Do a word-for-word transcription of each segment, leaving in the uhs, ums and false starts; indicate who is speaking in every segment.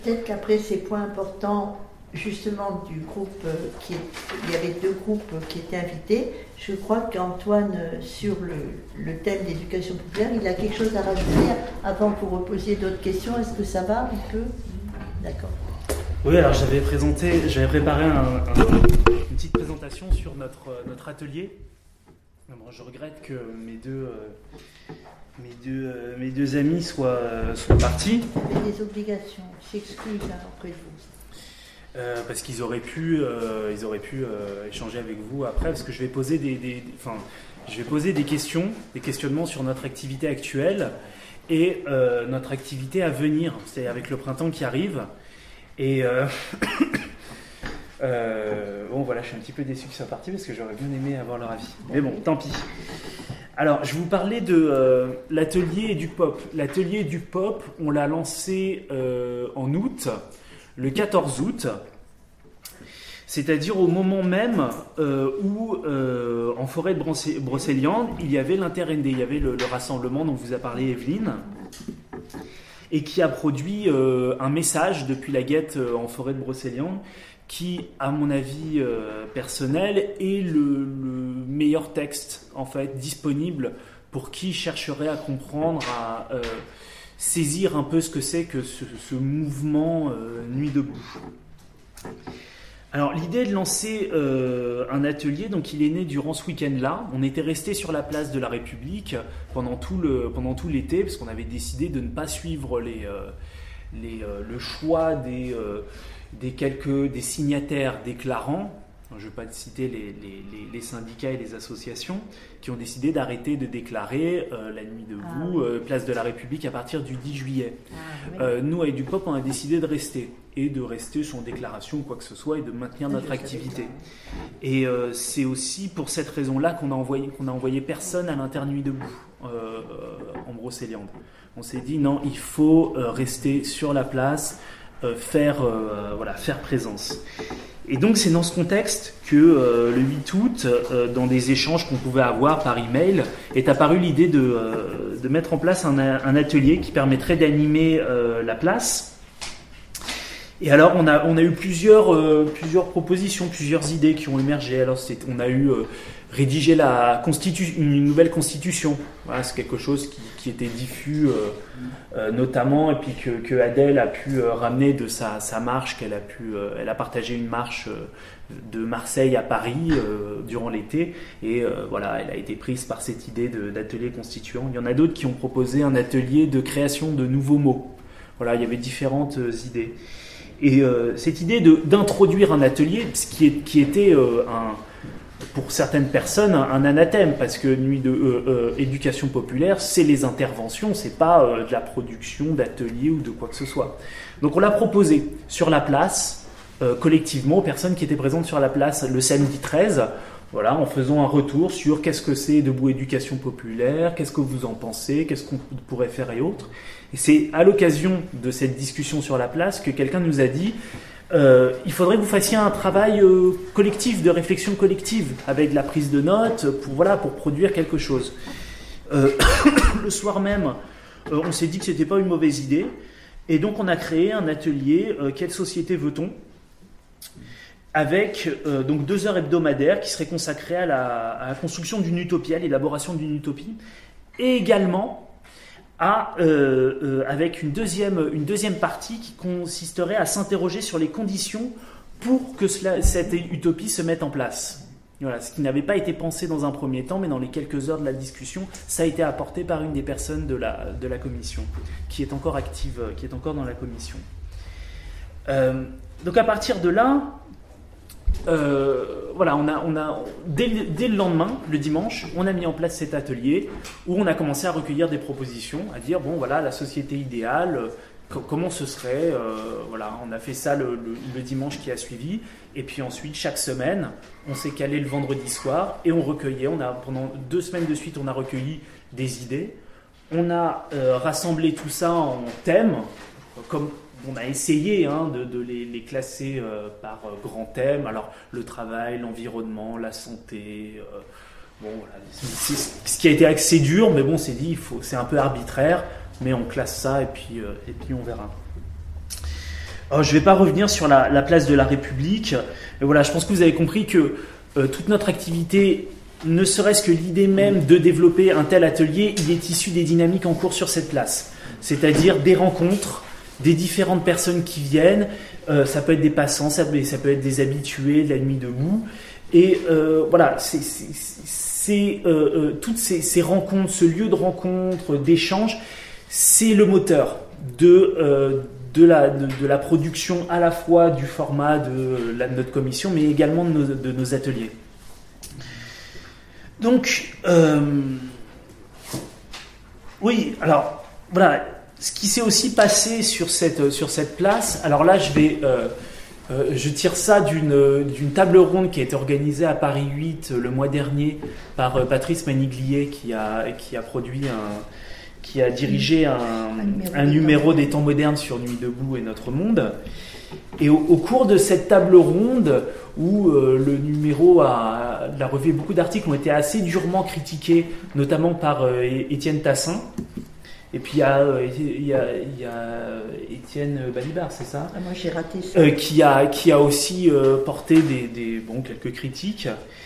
Speaker 1: Peut-être qu'après ces points importants, justement, du groupe, euh, qui est, il y avait deux groupes qui étaient invités, je crois qu'Antoine, euh, sur le, le thème d'éducation populaire, il a quelque chose à rajouter avant que vous reposiez d'autres questions. Est-ce que ça va un peu? D'accord.
Speaker 2: Oui, alors j'avais présenté, j'avais préparé un, un, une petite présentation sur notre, notre atelier. Bon, je regrette que mes deux... Euh, Mes deux, euh, mes deux amis soient, euh, soient partis.
Speaker 1: Il y avait des obligations, ils s'excusent hein, auprès de vous.
Speaker 2: Euh, parce qu'ils auraient pu, euh, ils auraient pu euh, échanger avec vous après, parce que je vais poser des, des, des, enfin, je vais poser des questions, des questionnements sur notre activité actuelle et euh, notre activité à venir, c'est avec le printemps qui arrive. Et euh, euh, bon, voilà, je suis un petit peu déçu qu'ils soient partis parce que j'aurais bien aimé avoir leur avis. Mais bon, tant pis. Alors, je vous parlais de euh, l'atelier du pop. L'atelier du pop, on l'a lancé euh, en août, le quatorze août, c'est-à-dire au moment même euh, où, euh, en forêt de Brocéliande, il y avait l'inter-N D, il y avait le, le rassemblement dont vous a parlé Evelyne, et qui a produit euh, un message depuis la guette euh, en forêt de Brocéliande, qui, à mon avis euh, personnel, est le, le meilleur texte en fait disponible pour qui chercherait à comprendre, à euh, saisir un peu ce que c'est que ce, ce mouvement euh, Nuit debout. Alors l'idée de lancer euh, un atelier, donc il est né durant ce week-end-là. On était resté sur la place de la République pendant tout le pendant tout l'été parce qu'on avait décidé de ne pas suivre les euh, les euh, le choix des euh, des quelques des signataires déclarants, je ne vais pas citer les, les, les syndicats et les associations, qui ont décidé d'arrêter de déclarer euh, la nuit debout, ah, oui. euh, place de la République à partir du dix juillet. Ah, oui. euh, nous, avec du pop, on a décidé de rester, et de rester sans déclaration ou quoi que ce soit, et de maintenir notre je activité. Et euh, c'est aussi pour cette raison-là qu'on a envoyé, qu'on a envoyé personne à l'internuit debout, euh, en Brocéliande. On s'est dit, non, il faut euh, rester sur la place, Euh, faire, euh, voilà, faire présence. Et donc c'est dans ce contexte que euh, le huit août, euh, dans des échanges qu'on pouvait avoir par email, est apparue l'idée de, euh, de mettre en place un, un atelier qui permettrait d'animer euh, la place. Et alors on a, on a eu plusieurs, euh, plusieurs propositions, plusieurs idées qui ont émergé. Alors c'est, on a eu euh, rédigé la constitu- une nouvelle constitution. Voilà, c'est quelque chose qui, qui était diffus euh, euh, notamment, et puis que, que Adèle a pu euh, ramener de sa, sa marche, qu'elle a pu, euh, elle a partagé une marche euh, de Marseille à Paris euh, durant l'été, et euh, voilà, elle a été prise par cette idée de, d'atelier constituant. Il y en a d'autres qui ont proposé un atelier de création de nouveaux mots. Voilà, il y avait différentes euh, idées. Et euh, cette idée de, d'introduire un atelier, ce qui, est, qui était euh, un, pour certaines personnes un, un anathème, parce que nuit de euh, euh, éducation populaire, c'est les interventions, c'est pas euh, de la production d'ateliers ou de quoi que ce soit. Donc on l'a proposé sur la place, euh, collectivement, aux personnes qui étaient présentes sur la place le samedi treize, voilà, en faisant un retour sur qu'est-ce que c'est Debout Éducation Populaire, qu'est-ce que vous en pensez, qu'est-ce qu'on pourrait faire et autres. Et c'est à l'occasion de cette discussion sur la place que quelqu'un nous a dit euh, il faudrait que vous fassiez un travail euh, collectif, de réflexion collective, avec de la prise de notes, pour, voilà, pour produire quelque chose. Euh, le soir même, euh, on s'est dit que c'était pas une mauvaise idée, et donc on a créé un atelier euh, Quelle société veut-on ? Avec euh, donc deux heures hebdomadaires qui seraient consacrées à la, à la construction d'une utopie, à l'élaboration d'une utopie, et également à, euh, euh, avec une deuxième, une deuxième partie qui consisterait à s'interroger sur les conditions pour que cela, cette utopie se mette en place. Voilà, ce qui n'avait pas été pensé dans un premier temps, mais dans les quelques heures de la discussion, ça a été apporté par une des personnes de la, de la commission, qui est encore active, qui est encore dans la commission. Euh, donc à partir de là, Euh, voilà, on a, on a dès, dès le lendemain, le dimanche, on a mis en place cet atelier où on a commencé à recueillir des propositions, à dire bon voilà la société idéale, euh, comment ce serait, euh, voilà, on a fait ça le, le, le dimanche qui a suivi, et puis ensuite chaque semaine, on s'est calé le vendredi soir et on recueillait, on a pendant deux semaines de suite, on a recueilli des idées, on a euh, rassemblé tout ça en thèmes, comme on a essayé hein, de, de les, les classer euh, par euh, grands thèmes. Alors, le travail, l'environnement, la santé. Euh, bon, voilà. C'est, c'est ce qui a été assez dur, mais bon, c'est dit, il faut, c'est un peu arbitraire, mais on classe ça et puis, euh, et puis on verra. Alors, je ne vais pas revenir sur la, la place de la République. Et voilà, je pense que vous avez compris que euh, toute notre activité, ne serait-ce que l'idée même de développer un tel atelier, il est issu des dynamiques en cours sur cette place. C'est-à-dire des rencontres, des différentes personnes qui viennent. Euh, ça peut être des passants, ça peut, ça peut être des habitués de la nuit debout. Et euh, voilà, c'est, c'est, c'est, euh, euh, toutes ces, ces rencontres, ce lieu de rencontre, d'échange, c'est le moteur de... Euh, De la, de, de la production à la fois du format de, la, de notre commission, mais également de nos, de nos ateliers. Donc, euh, oui, alors, voilà, ce qui s'est aussi passé sur cette, sur cette place, alors là, je vais, euh, euh, je tire ça d'une, d'une table ronde qui a été organisée à Paris huit le mois dernier par euh, Patrice Maniglier, qui a, qui a produit un... qui a dirigé un, un numéro, un numéro des temps modernes sur Nuit debout et Notre Monde. Et au, au cours de cette table ronde, où euh, le numéro a, la revue, beaucoup d'articles ont été assez durement critiqués, notamment par euh, Étienne Tassin. Et puis il y a, euh, il y a, il y a Étienne Balibar, c'est ça ?
Speaker 1: Ah, moi j'ai raté ça.
Speaker 2: Euh, qui, a, qui a aussi euh, porté des, des, bon, quelques critiques.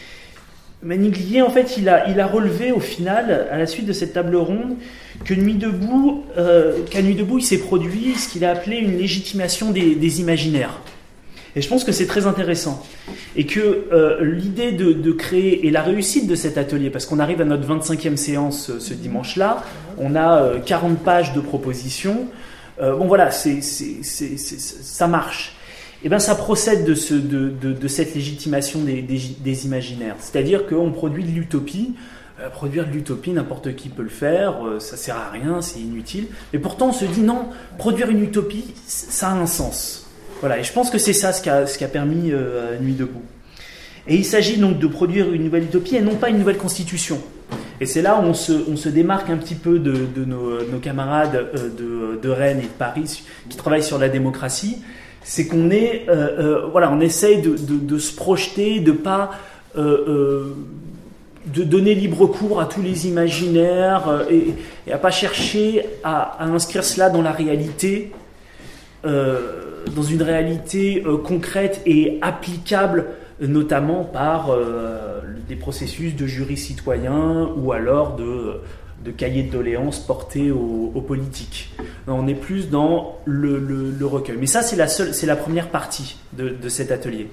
Speaker 2: Maniglier, en fait, il a, il a relevé au final, à la suite de cette table ronde, que Nuit debout, euh, qu'à Nuit debout, il s'est produit ce qu'il a appelé une légitimation des, des imaginaires. Et je pense que c'est très intéressant. Et que euh, l'idée de, de créer, et la réussite de cet atelier, parce qu'on arrive à notre vingt-cinquième séance euh, ce dimanche-là, on a euh, quarante pages de propositions, euh, bon voilà, c'est, c'est, c'est, c'est, ça marche. Eh bien, ça procède de, ce, de, de, de cette légitimation des, des, des imaginaires. C'est-à-dire qu'on produit de l'utopie. Euh, produire de l'utopie, n'importe qui peut le faire, euh, ça sert à rien, c'est inutile. Mais pourtant, on se dit non, produire une utopie, ça a un sens. Voilà, et je pense que c'est ça ce qui a, ce qui a permis euh, Nuit debout. Et il s'agit donc de produire une nouvelle utopie et non pas une nouvelle constitution. Et c'est là où on se, on se démarque un petit peu de, de nos, nos camarades euh, de, de Rennes et de Paris qui travaillent sur la démocratie. C'est qu'on est, euh, euh, voilà, on essaye de, de, de se projeter, de pas, euh, euh, de donner libre cours à tous les imaginaires euh, et, et à pas chercher à, à inscrire cela dans la réalité, euh, dans une réalité euh, concrète et applicable, notamment par euh, des processus de jury citoyen ou alors de de cahiers de doléances portés aux, aux politiques. Non, on est plus dans le, le, le recueil. Mais ça, c'est la, seule, c'est la première partie de, de cet atelier.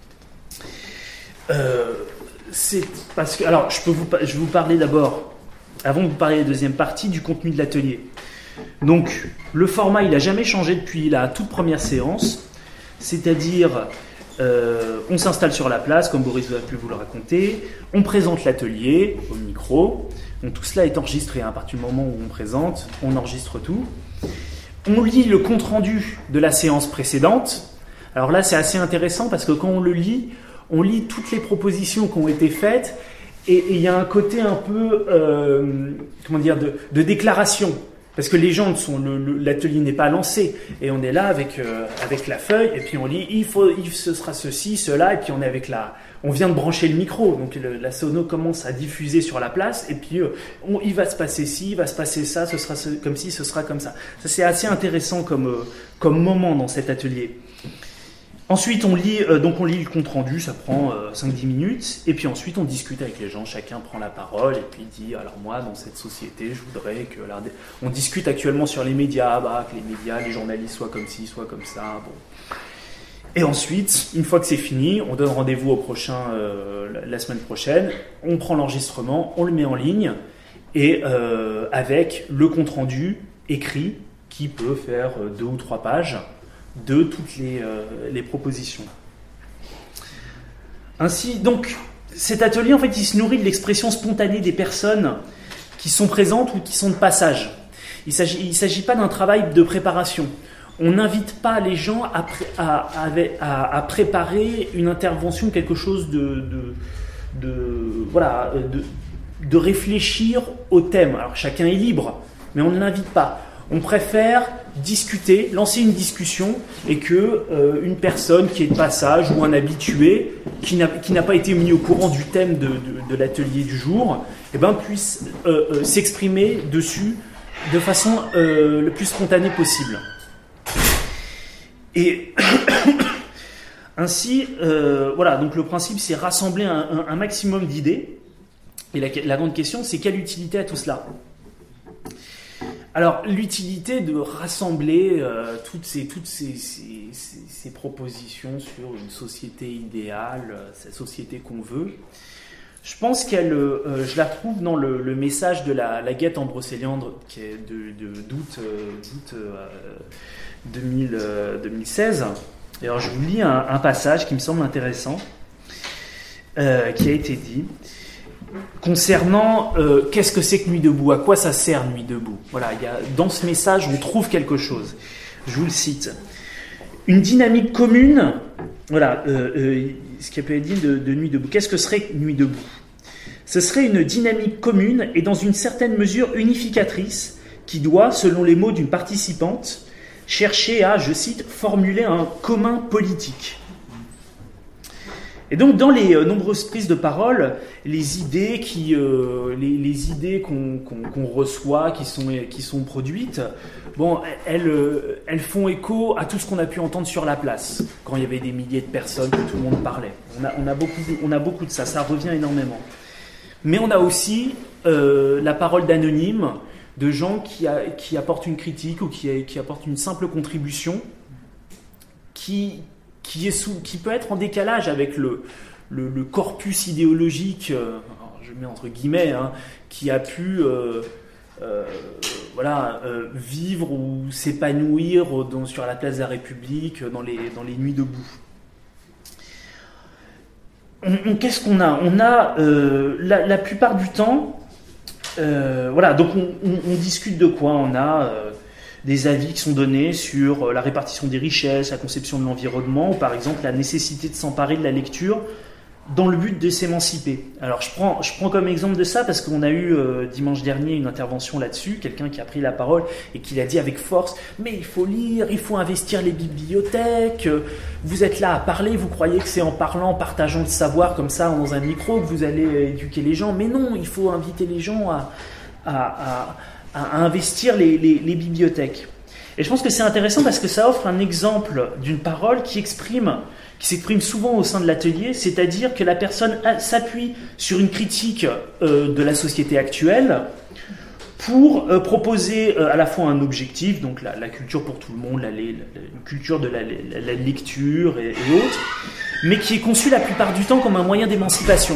Speaker 2: Euh, c'est parce que, alors, je peux vous, je vais vous parler d'abord, avant de vous parler de la deuxième partie, du contenu de l'atelier. Donc, le format, il n'a jamais changé depuis la toute première séance, c'est-à-dire, euh, on s'installe sur la place, comme Boris a pu vous le raconter, on présente l'atelier au micro. Donc, tout cela est enregistré. Hein. À partir du moment où on présente, on enregistre tout. On lit le compte-rendu de la séance précédente. Alors là, c'est assez intéressant parce que quand on le lit, on lit toutes les propositions qui ont été faites et il y a un côté un peu, euh, comment dire, de, de déclaration. Parce que les gens sont, le, le, l'atelier n'est pas lancé et on est là avec euh, avec la feuille et puis on lit, il faut, il, ce sera ceci, cela et puis on est avec la, on vient de brancher le micro donc le, la sono commence à diffuser sur la place et puis euh, on, il va se passer ci, il va se passer ça, ce sera ce, comme ci, ce sera comme ça. Ça c'est assez intéressant comme euh, comme moment dans cet atelier. Ensuite, on lit, euh, donc on lit le compte-rendu, ça prend euh, cinq à dix minutes, et puis ensuite on discute avec les gens, chacun prend la parole, et puis dit, alors moi, dans cette société, je voudrais que... La... On discute actuellement sur les médias, bah, que les médias, les journalistes soient comme ci, soient comme ça, bon. Et ensuite, une fois que c'est fini, on donne rendez-vous au prochain, euh, la semaine prochaine, on prend l'enregistrement, on le met en ligne, et euh, avec le compte-rendu écrit, qui peut faire deux ou trois pages, de toutes les, euh, les propositions. Ainsi, donc, cet atelier, en fait, il se nourrit de l'expression spontanée des personnes qui sont présentes ou qui sont de passage. Il ne s'agit, il s'agit pas d'un travail de préparation. On n'invite pas les gens à, à, à, à préparer une intervention, quelque chose de, de, de, voilà, de, de réfléchir au thème. Alors, chacun est libre, mais on ne l'invite pas. On préfère discuter, lancer une discussion et que euh, une personne qui est de passage ou un habitué qui n'a, qui n'a pas été mis au courant du thème de, de, de l'atelier du jour, eh ben, puisse euh, euh, s'exprimer dessus de façon euh, le plus spontanée possible. Et ainsi, euh, voilà, donc le principe, c'est rassembler un, un, un maximum d'idées. Et la, la grande question, c'est quelle utilité à tout cela ? Alors, l'utilité de rassembler euh, toutes, ces, toutes ces, ces, ces, ces propositions sur une société idéale, euh, cette société qu'on veut, je pense qu'elle, euh, je la trouve dans le, le message de la, la Guette en Brocéliande, qui est de, de, d'août, euh, d'août euh, deux mille, euh, deux mille seize. Et alors, je vous lis un, un passage qui me semble intéressant, euh, qui a été dit. Concernant euh, qu'est-ce que c'est que Nuit debout, à quoi ça sert Nuit debout. Voilà, il y a, dans ce message, on trouve quelque chose. Je vous le cite. Une dynamique commune, voilà, euh, euh, ce qui peut être dit de, de Nuit debout. Qu'est-ce que serait Nuit debout ? Ce serait une dynamique commune et dans une certaine mesure unificatrice qui doit, selon les mots d'une participante, chercher à, je cite, formuler un commun politique. Et donc, dans les euh, nombreuses prises de parole, les idées, qui, euh, les, les idées qu'on, qu'on, qu'on reçoit, qui sont, qui sont produites, bon, elles, euh, elles font écho à tout ce qu'on a pu entendre sur la place, quand il y avait des milliers de personnes, que tout le monde parlait. On a, on a, beaucoup, on a beaucoup de ça, ça revient énormément. Mais on a aussi euh, la parole d'anonymes, de gens qui, a, qui apportent une critique ou qui, a, qui apportent une simple contribution, qui... Qui, est sous, qui peut être en décalage avec le, le, le corpus idéologique, euh, je mets entre guillemets, hein, qui a pu euh, euh, voilà, euh, vivre ou s'épanouir dans, sur la place de la République, dans les, dans les nuits debout. On, on, qu'est-ce qu'on a ? On a, euh, la, la plupart du temps, euh, voilà, donc on, on, on discute de quoi ? On a... Euh, des avis qui sont donnés sur la répartition des richesses, la conception de l'environnement, ou par exemple la nécessité de s'emparer de la lecture dans le but de s'émanciper. Alors je prends, je prends comme exemple de ça parce qu'on a eu euh, dimanche dernier une intervention là-dessus, quelqu'un qui a pris la parole et qui l'a dit avec force, mais il faut lire, il faut investir les bibliothèques, vous êtes là à parler, vous croyez que c'est en parlant, en partageant le savoir comme ça dans un micro que vous allez éduquer les gens, mais non, il faut inviter les gens à... à, à à investir les, les, les bibliothèques. Et je pense que c'est intéressant parce que ça offre un exemple d'une parole qui exprime, qui s'exprime souvent au sein de l'atelier, c'est-à-dire que la personne s'appuie sur une critique euh, de la société actuelle pour euh, proposer euh, à la fois un objectif, donc la, la culture pour tout le monde, la, la, une culture de la, la, la lecture et, et autres, mais qui est conçue la plupart du temps comme un moyen d'émancipation.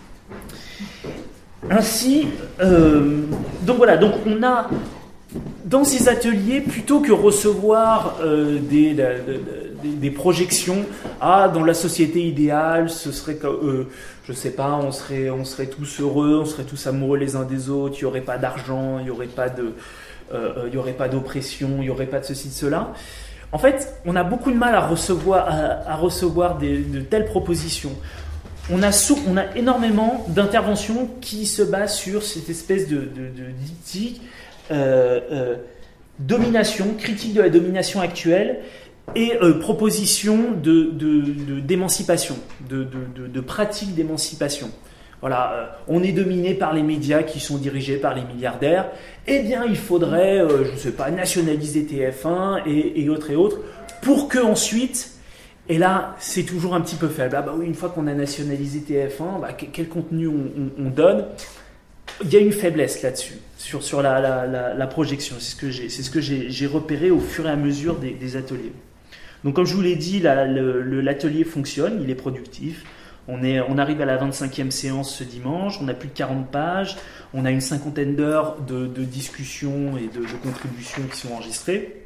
Speaker 2: Ainsi, euh, donc voilà, donc on a dans ces ateliers, plutôt que recevoir euh, des, des, des, des projections, ah, dans la société idéale, ce serait, euh, je sais pas, on serait, on serait tous heureux, on serait tous amoureux les uns des autres, il n'y aurait pas d'argent, il n'y aurait pas de, euh, il y aurait pas d'oppression, il n'y aurait pas de ceci, de cela. En fait, on a beaucoup de mal à recevoir, à, à recevoir des, de telles propositions. On a, sou- on a énormément d'interventions qui se basent sur cette espèce de, de, de diptyque, euh, euh, domination, critique de la domination actuelle et euh, proposition de, de, de, d'émancipation, de, de, de, de pratique d'émancipation. Voilà, euh, on est dominé par les médias qui sont dirigés par les milliardaires. Eh bien, il faudrait, euh, je ne sais pas, nationaliser T F un et, et autres et autres pour que ensuite... Et là, c'est toujours un petit peu faible. Ah bah oui, une fois qu'on a nationalisé T F un, bah, quel contenu on, on, on donne ? Il y a une faiblesse là-dessus, sur, sur la, la, la, la projection. C'est ce que, j'ai, c'est ce que j'ai, j'ai repéré au fur et à mesure des, des ateliers. Donc comme je vous l'ai dit, la, le, le, l'atelier fonctionne, il est productif. On, est, on arrive à la vingt-cinquième séance ce dimanche, on a plus de quarante pages, on a une cinquantaine d'heures de, de discussions et de, de contributions qui sont enregistrées.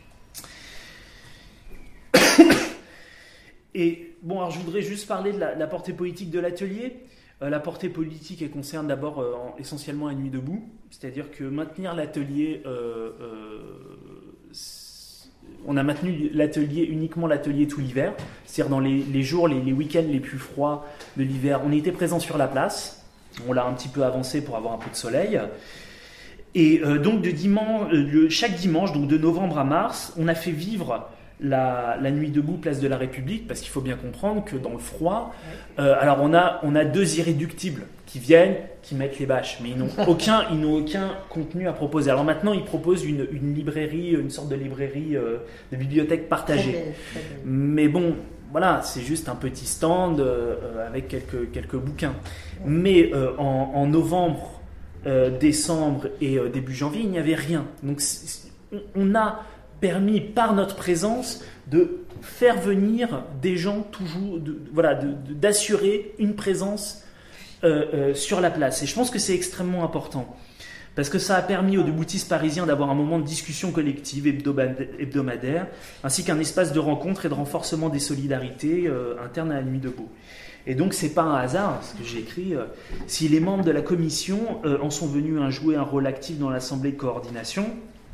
Speaker 2: Et bon, alors je voudrais juste parler de la, la portée politique de l'atelier. Euh, la portée politique, elle concerne d'abord euh, en, essentiellement la nuit debout, c'est-à-dire que maintenir l'atelier, euh, euh, on a maintenu l'atelier, uniquement l'atelier tout l'hiver, c'est-à-dire dans les, les jours, les, les week-ends les plus froids de l'hiver, on était présent sur la place, on l'a un petit peu avancé pour avoir un peu de soleil. Et euh, donc de dimanche, euh, chaque dimanche, donc de novembre à mars, on a fait vivre la, la nuit debout, place de la République, parce qu'il faut bien comprendre que dans le froid, euh, alors on a, on a deux irréductibles qui viennent, qui mettent les bâches, mais ils n'ont aucun, ils n'ont aucun contenu à proposer. Alors maintenant, ils proposent une, une librairie, une sorte de librairie, euh, de bibliothèque partagée. Très bien, très bien. Mais bon, voilà, c'est juste un petit stand euh, avec quelques, quelques bouquins. Mais euh, en, en novembre, euh, décembre et euh, début janvier, il n'y avait rien. Donc on a permis par notre présence de faire venir des gens toujours, de, voilà, de, de, d'assurer une présence euh, euh, sur la place. Et je pense que c'est extrêmement important. Parce que ça a permis aux deboutistes parisiens d'avoir un moment de discussion collective hebdomadaire, ainsi qu'un espace de rencontre et de renforcement des solidarités euh, internes à la nuit debout. Et donc c'est pas un hasard, ce que j'ai écrit, euh, si les membres de la commission euh, en sont venus à jouer un rôle actif dans l'assemblée de coordination,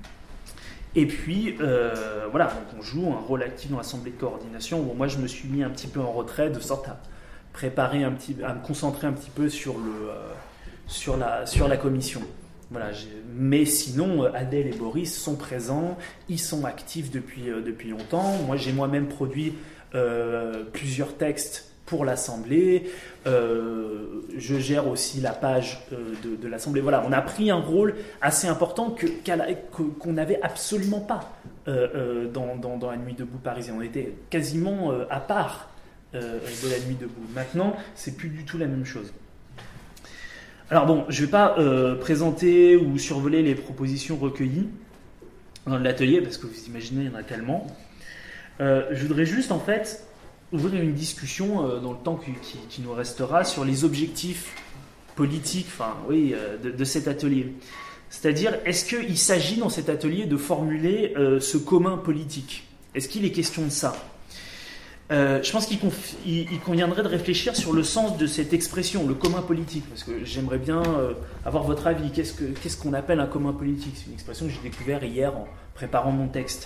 Speaker 2: et puis euh, voilà, donc on joue un rôle actif dans l'assemblée de coordination. Bon, moi je me suis mis un petit peu en retrait, de sorte à préparer un petit, à me concentrer un petit peu sur, le, euh, sur, la, sur la commission. Voilà, j'ai... Mais sinon, Adèle et Boris sont présents, ils sont actifs depuis, euh, depuis longtemps. Moi, j'ai moi-même produit euh, plusieurs textes pour l'Assemblée. Euh, je gère aussi la page euh, de, de l'Assemblée. Voilà, on a pris un rôle assez important que, qu'on n'avait absolument pas euh, euh, dans, dans, dans la Nuit debout parisienne. On était quasiment euh, à part euh, de la Nuit debout. Maintenant, c'est plus du tout la même chose. Alors bon, je ne vais pas euh, présenter ou survoler les propositions recueillies dans l'atelier, parce que vous imaginez, il y en a tellement. Euh, je voudrais juste, en fait, ouvrir une discussion euh, dans le temps qui, qui, qui nous restera sur les objectifs politiques, enfin, oui, euh, de, de cet atelier. C'est-à-dire, est-ce qu'il s'agit dans cet atelier de formuler euh, ce commun politique ? Est-ce qu'il est question de ça ? Euh, je pense qu'il conf... il, il conviendrait de réfléchir sur le sens de cette expression, le commun politique, parce que j'aimerais bien euh, avoir votre avis. Qu'est-ce, que, qu'est-ce qu'on appelle un commun politique ? C'est une expression que j'ai découverte hier en préparant mon texte.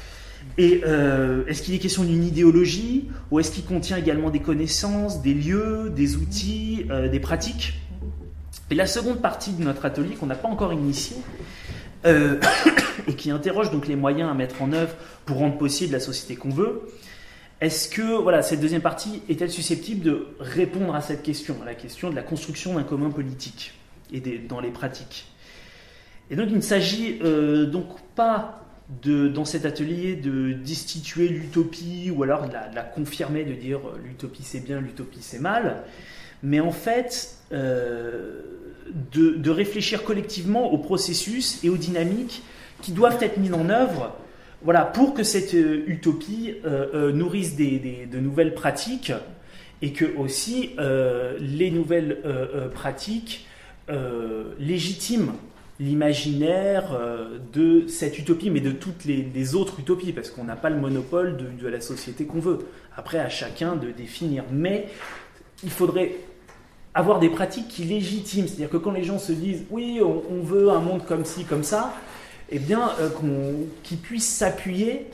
Speaker 2: Et euh, est-ce qu'il est question d'une idéologie, ou est-ce qu'il contient également des connaissances, des lieux, des outils, euh, des pratiques ? Et la seconde partie de notre atelier, qu'on n'a pas encore initiée, euh, et qui interroge donc les moyens à mettre en œuvre pour rendre possible la société qu'on veut, est-ce que voilà, cette deuxième partie est-elle susceptible de répondre à cette question, à la question de la construction d'un commun politique et des, dans les pratiques ? Et donc il ne s'agit euh, donc pas de, dans cet atelier de destituer l'utopie ou alors de la, de la confirmer, de dire euh, l'utopie c'est bien, l'utopie c'est mal, mais en fait euh, de, de réfléchir collectivement aux processus et aux dynamiques qui doivent être mis en œuvre. Voilà, pour que cette euh, utopie euh, euh, nourrisse des, des, de nouvelles pratiques et que aussi euh, les nouvelles euh, euh, pratiques euh, légitiment l'imaginaire euh, de cette utopie, mais de toutes les, les autres utopies, parce qu'on n'a pas le monopole de, de la société qu'on veut. Après, à chacun de définir. Mais il faudrait avoir des pratiques qui légitiment. C'est-à-dire que quand les gens se disent « oui, on, on veut un monde comme ci, comme ça », eh bien, euh, qu'on, qu'ils puissent s'appuyer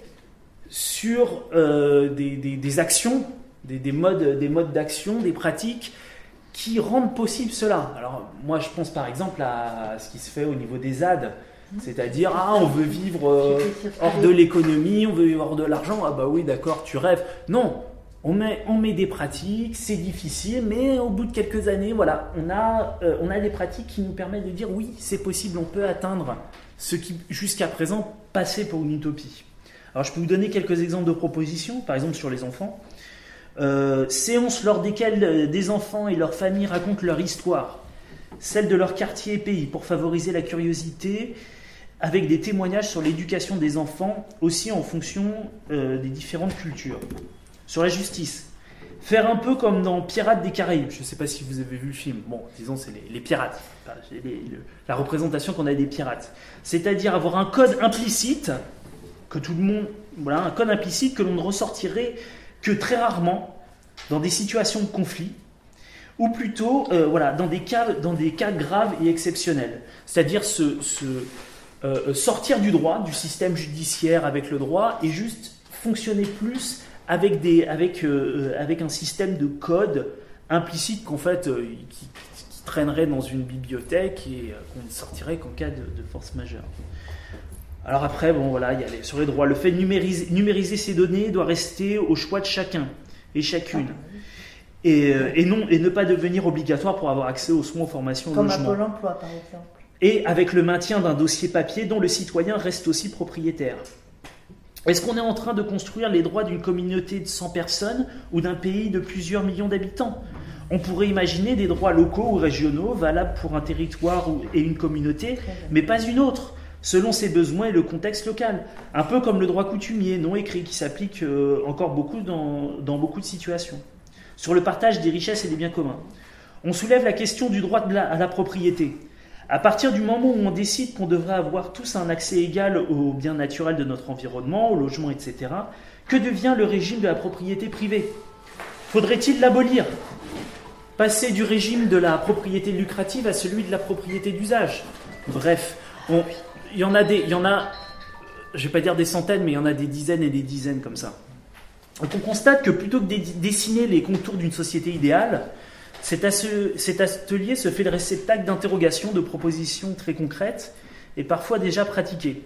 Speaker 2: sur euh, des, des, des actions, des, des, modes, des modes d'action, des pratiques qui rendent possible cela. Alors, moi, je pense par exemple à ce qui se fait au niveau des Z A D, c'est-à-dire, ah, on veut vivre euh, hors de l'économie, on veut vivre hors de l'argent, ah bah oui, d'accord, tu rêves. Non, on met, on met des pratiques, c'est difficile, mais au bout de quelques années, voilà, on a, euh, on a des pratiques qui nous permettent de dire, oui, c'est possible, on peut atteindre ce qui, jusqu'à présent, passait pour une utopie. Alors, je peux vous donner quelques exemples de propositions, par exemple sur les enfants. Euh, séances lors desquelles des enfants et leurs familles racontent leur histoire, celle de leur quartier et pays, pour favoriser la curiosité, avec des témoignages sur l'éducation des enfants, aussi en fonction euh, des différentes cultures. Sur la justice, faire un peu comme dans Pirates des Caraïbes. Je ne sais pas si vous avez vu le film. Bon, disons, c'est les, les pirates. Enfin, les, les, la représentation qu'on a des pirates. C'est-à-dire avoir un code implicite, que tout le monde... Voilà, un code implicite que l'on ne ressortirait que très rarement dans des situations de conflit, ou plutôt euh, voilà, dans, des cas, dans des cas graves et exceptionnels. C'est-à-dire se, se, euh, sortir du droit, du système judiciaire avec le droit, et juste fonctionner plus avec, des, avec, euh, avec un système de code implicite qu'en fait, euh, qui, qui traînerait dans une bibliothèque et euh, qu'on ne sortirait qu'en cas de, de force majeure. Alors après, bon voilà, il y a les, sur les droits, le fait de numériser, numériser ces données doit rester au choix de chacun et chacune. Et, euh, et, non, et ne pas devenir obligatoire pour avoir accès aux soins, aux formations, aux
Speaker 1: Comme
Speaker 2: logements.
Speaker 1: à Pôle emploi, par exemple.
Speaker 2: Et avec le maintien d'un dossier papier dont le citoyen reste aussi propriétaire. Est-ce qu'on est en train de construire les droits d'une communauté de cent personnes ou d'un pays de plusieurs millions d'habitants ? On pourrait imaginer des droits locaux ou régionaux valables pour un territoire et une communauté, mais pas une autre, selon ses besoins et le contexte local. Un peu comme le droit coutumier non écrit qui s'applique euh, encore beaucoup dans, dans beaucoup de situations. Sur le partage des richesses et des biens communs. On soulève la question du droit de la, à la propriété. À partir du moment où on décide qu'on devrait avoir tous un accès égal aux biens naturels de notre environnement, au logement, et cetera, que devient le régime de la propriété privée ? Faudrait-il l'abolir ? Passer du régime de la propriété lucrative à celui de la propriété d'usage ? Bref, on, il y en a des, il y en a, je vais pas dire des centaines, mais il y en a des dizaines et des dizaines comme ça. Donc on constate que plutôt que de dessiner les contours d'une société idéale, Cet, asse- cet atelier se fait le réceptacle d'interrogations, de propositions très concrètes et parfois déjà pratiquées.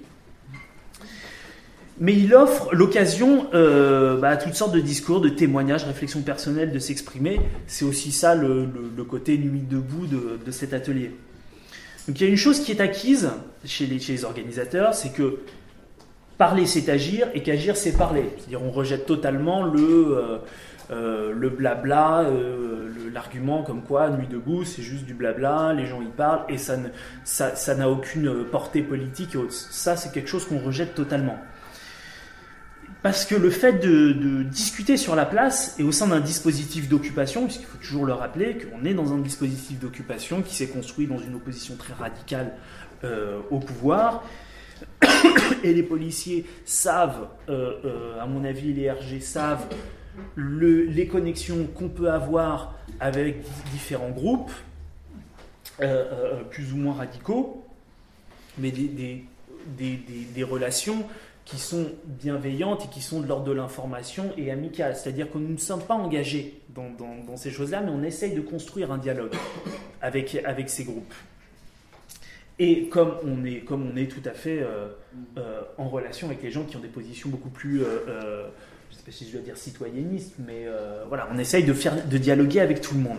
Speaker 2: Mais il offre l'occasion euh, bah, à toutes sortes de discours, de témoignages, réflexions personnelles, de s'exprimer. C'est aussi ça le, le, le côté nuit debout de, de cet atelier. Donc il y a une chose qui est acquise chez les, chez les organisateurs, c'est que parler c'est agir et qu'agir c'est parler. C'est-à-dire on rejette totalement le... Euh, Euh, le blabla, euh, le, l'argument comme quoi Nuit debout c'est juste du blabla, les gens y parlent et ça, ne, ça, ça n'a aucune portée politique et autres. Ça c'est quelque chose qu'on rejette totalement. Parce que le fait de, de discuter sur la place et au sein d'un dispositif d'occupation, puisqu'il faut toujours le rappeler qu'on est dans un dispositif d'occupation qui s'est construit dans une opposition très radicale euh, au pouvoir, et les policiers savent, euh, euh, à mon avis les R G savent Le, les connexions qu'on peut avoir avec différents groupes, euh, euh, plus ou moins radicaux, mais des, des, des, des, des relations qui sont bienveillantes et qui sont de l'ordre de l'information et amicales. C'est-à-dire que nous ne sommes pas engagés dans, dans, dans ces choses-là, mais on essaye de construire un dialogue avec, avec ces groupes. Et comme on est, comme on est tout à fait euh, euh, en relation avec les gens qui ont des positions beaucoup plus... Euh, euh, je ne sais pas si je dois dire citoyenniste, mais euh, voilà, on essaye de, faire, de dialoguer avec tout le monde.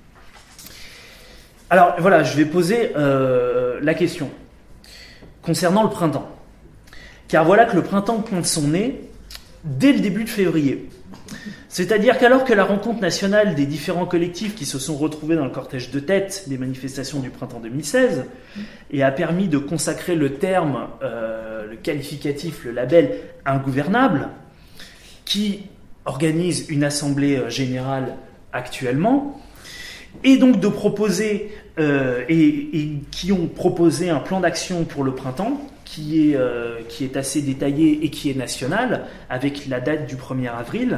Speaker 2: Alors voilà, je vais poser euh, la question concernant le printemps. Car voilà que le printemps pointe son nez dès le début de février. C'est-à-dire qu'alors que la rencontre nationale des différents collectifs qui se sont retrouvés dans le cortège de tête des manifestations du printemps deux mille seize et a permis de consacrer le terme, euh, le qualificatif, le label ingouvernable, qui organise une assemblée générale actuellement, et donc de proposer, euh, et, et qui ont proposé un plan d'action pour le printemps, qui est, euh, qui est assez détaillé et qui est national, avec la date du premier avril.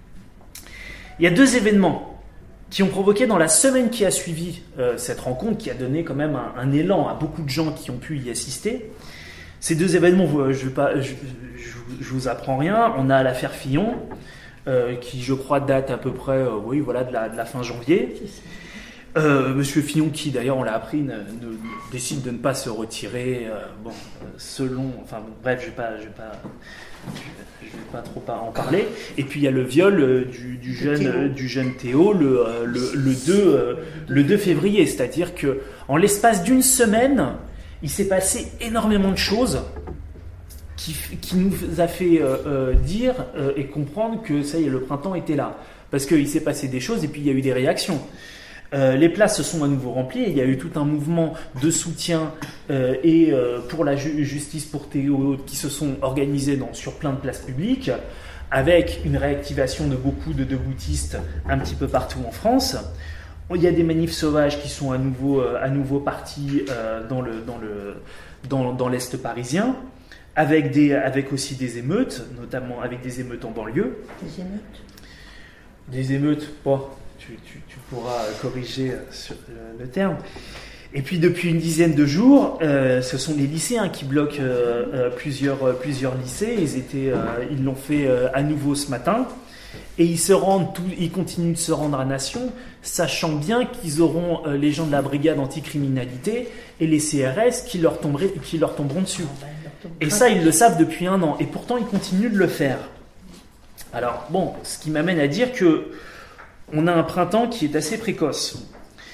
Speaker 2: Il y a deux événements qui ont provoqué dans la semaine qui a suivi euh, cette rencontre, qui a donné quand même un, un élan à beaucoup de gens qui ont pu y assister. Ces deux événements, je ne je, je, je vous apprends rien. On a l'affaire Fillon, euh, qui je crois date à peu près euh, oui, voilà, de, la, de la fin janvier. Euh, Monsieur Fillon, qui d'ailleurs on l'a appris, ne, ne, décide de ne pas se retirer. Euh, bon, selon, enfin bon, bref, je ne vais pas, je vais pas, je vais pas trop en parler. Et puis il y a le viol euh, du, du jeune, euh, du jeune Théo le, euh, le, le, deux, euh, le deux février, c'est-à-dire que en l'espace d'une semaine, il s'est passé énormément de choses qui, qui nous a fait euh, euh, dire euh, et comprendre que ça y est, le printemps était là. Parce qu'il s'est passé des choses et puis il y a eu des réactions. Euh, les places se sont à nouveau remplies et il y a eu tout un mouvement de soutien euh, et euh, pour la ju- justice pour Théo qui se sont organisés dans, sur plein de places publiques, avec une réactivation de beaucoup de deboutistes un petit peu partout en France. Il y a des manifs sauvages qui sont à nouveau, euh, à nouveau partis euh, dans, le, dans, le, dans, dans l'Est parisien, avec, des, avec aussi des émeutes, notamment avec des émeutes en banlieue.
Speaker 1: Des émeutes
Speaker 2: Des émeutes, bon, tu, tu, tu pourras corriger sur le, le terme. Et puis depuis une dizaine de jours, euh, ce sont les lycéens qui bloquent euh, euh, plusieurs, euh, plusieurs lycées. Ils, étaient, euh, ils l'ont fait euh, à nouveau ce matin. Et ils, se rendent tout, ils continuent de se rendre à Nation, sachant bien qu'ils auront euh, les gens de la brigade anticriminalité et les C R S qui leur, tomberaient, qui leur tomberont dessus.
Speaker 1: Donc,
Speaker 2: et ça, ils le savent depuis un an. Et pourtant, ils continuent de le faire. Alors, bon, ce qui m'amène à dire que on a un printemps qui est assez précoce.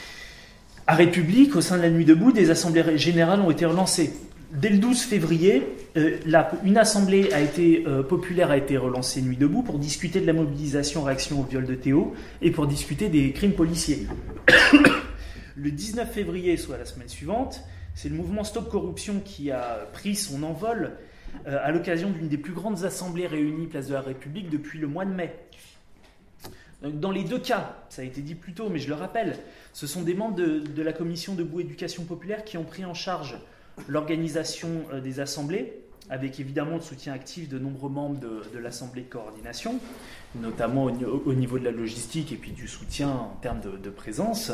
Speaker 2: À République, au sein de la Nuit debout, des assemblées générales ont été relancées. Dès le douze février, euh, là, une assemblée a été, euh, populaire a été relancée Nuit debout pour discuter de la mobilisation réaction au viol de Théo et pour discuter des crimes policiers. Le dix-neuf février, soit la semaine suivante, c'est le mouvement Stop Corruption qui a pris son envol euh, à l'occasion d'une des plus grandes assemblées réunies place de la République depuis le mois de mai. Dans les deux cas, ça a été dit plus tôt, mais je le rappelle, ce sont des membres de, de la commission Debout Éducation Populaire qui ont pris en charge l'organisation euh, des assemblées, avec évidemment le soutien actif de nombreux membres de, de l'assemblée de coordination, notamment au, au niveau de la logistique et puis du soutien en termes de, de présence.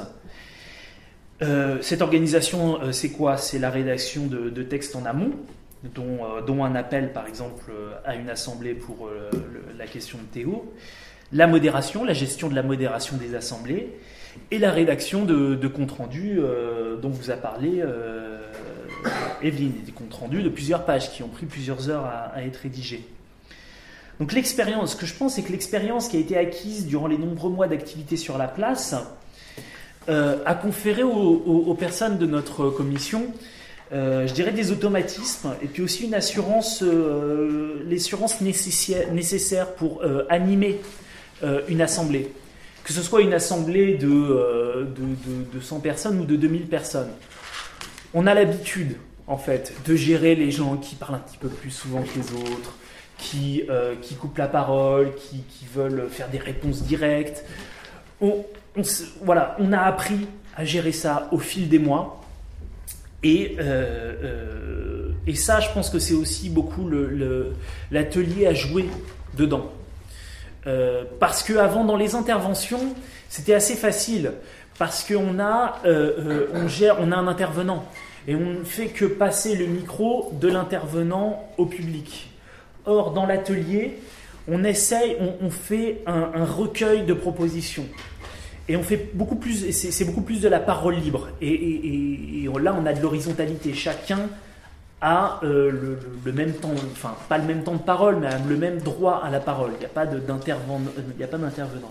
Speaker 2: Euh, cette organisation, euh, c'est quoi? C'est la rédaction de, de textes en amont, dont, euh, dont un appel par exemple à une assemblée pour euh, le, la question de Théo, la modération, la gestion de la modération des assemblées, et la rédaction de, de comptes rendus euh, dont vous a parlé euh, Evelyne, des comptes rendus de plusieurs pages qui ont pris plusieurs heures à, à être rédigés. Donc l'expérience, ce que je pense, c'est que l'expérience qui a été acquise durant les nombreux mois d'activité sur la place euh, a conféré aux, aux, aux personnes de notre commission, euh, je dirais, des automatismes et puis aussi une assurance, euh, l'assurance nécessaire, nécessaire pour euh, animer euh, une assemblée. Que ce soit une assemblée de, euh, de, de, de cent personnes ou de deux mille personnes. On a l'habitude, en fait, de gérer les gens qui parlent un petit peu plus souvent que les autres, qui, euh, qui coupent la parole, qui, qui veulent faire des réponses directes. On, on, voilà, on a appris à gérer ça au fil des mois. Et, euh, euh, et ça, je pense que c'est aussi beaucoup le, le, l'atelier à jouer dedans. Euh, parce qu'avant, dans les interventions, c'était assez facile. Parce qu'on a, euh, euh, on gère, on a un intervenant. Et on ne fait que passer le micro de l'intervenant au public. Or, dans l'atelier, on essaye, on, on fait un, un recueil de propositions. Et on fait beaucoup plus, c'est, c'est beaucoup plus de la parole libre. Et, et, et, et là, on a de l'horizontalité. Chacun a euh, le, le, le même temps, enfin, pas le même temps de parole, mais le même droit à la parole. Il n'y a pas de, d'intervenant, il n'y a pas d'intervenant.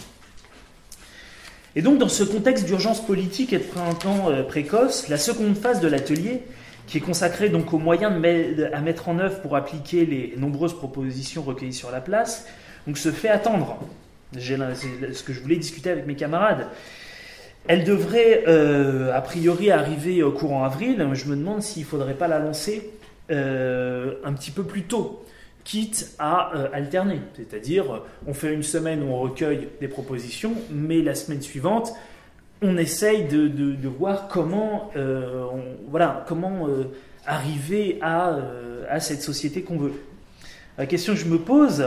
Speaker 2: Et donc, dans ce contexte d'urgence politique et de printemps euh, précoce, la seconde phase de l'atelier, qui est consacrée donc aux moyens de met, à mettre en œuvre pour appliquer les nombreuses propositions recueillies sur la place, donc se fait attendre. J'ai, c'est ce que je voulais discuter avec mes camarades. Elle devrait, euh, a priori, arriver au courant avril. Je me demande s'il ne faudrait pas la lancer euh, un petit peu plus tôt, quitte à euh, alterner. C'est-à-dire, on fait une semaine où on recueille des propositions, mais la semaine suivante, on essaye de, de, de voir comment, euh, on, voilà, comment euh, arriver à, euh, à cette société qu'on veut. La question que je me pose,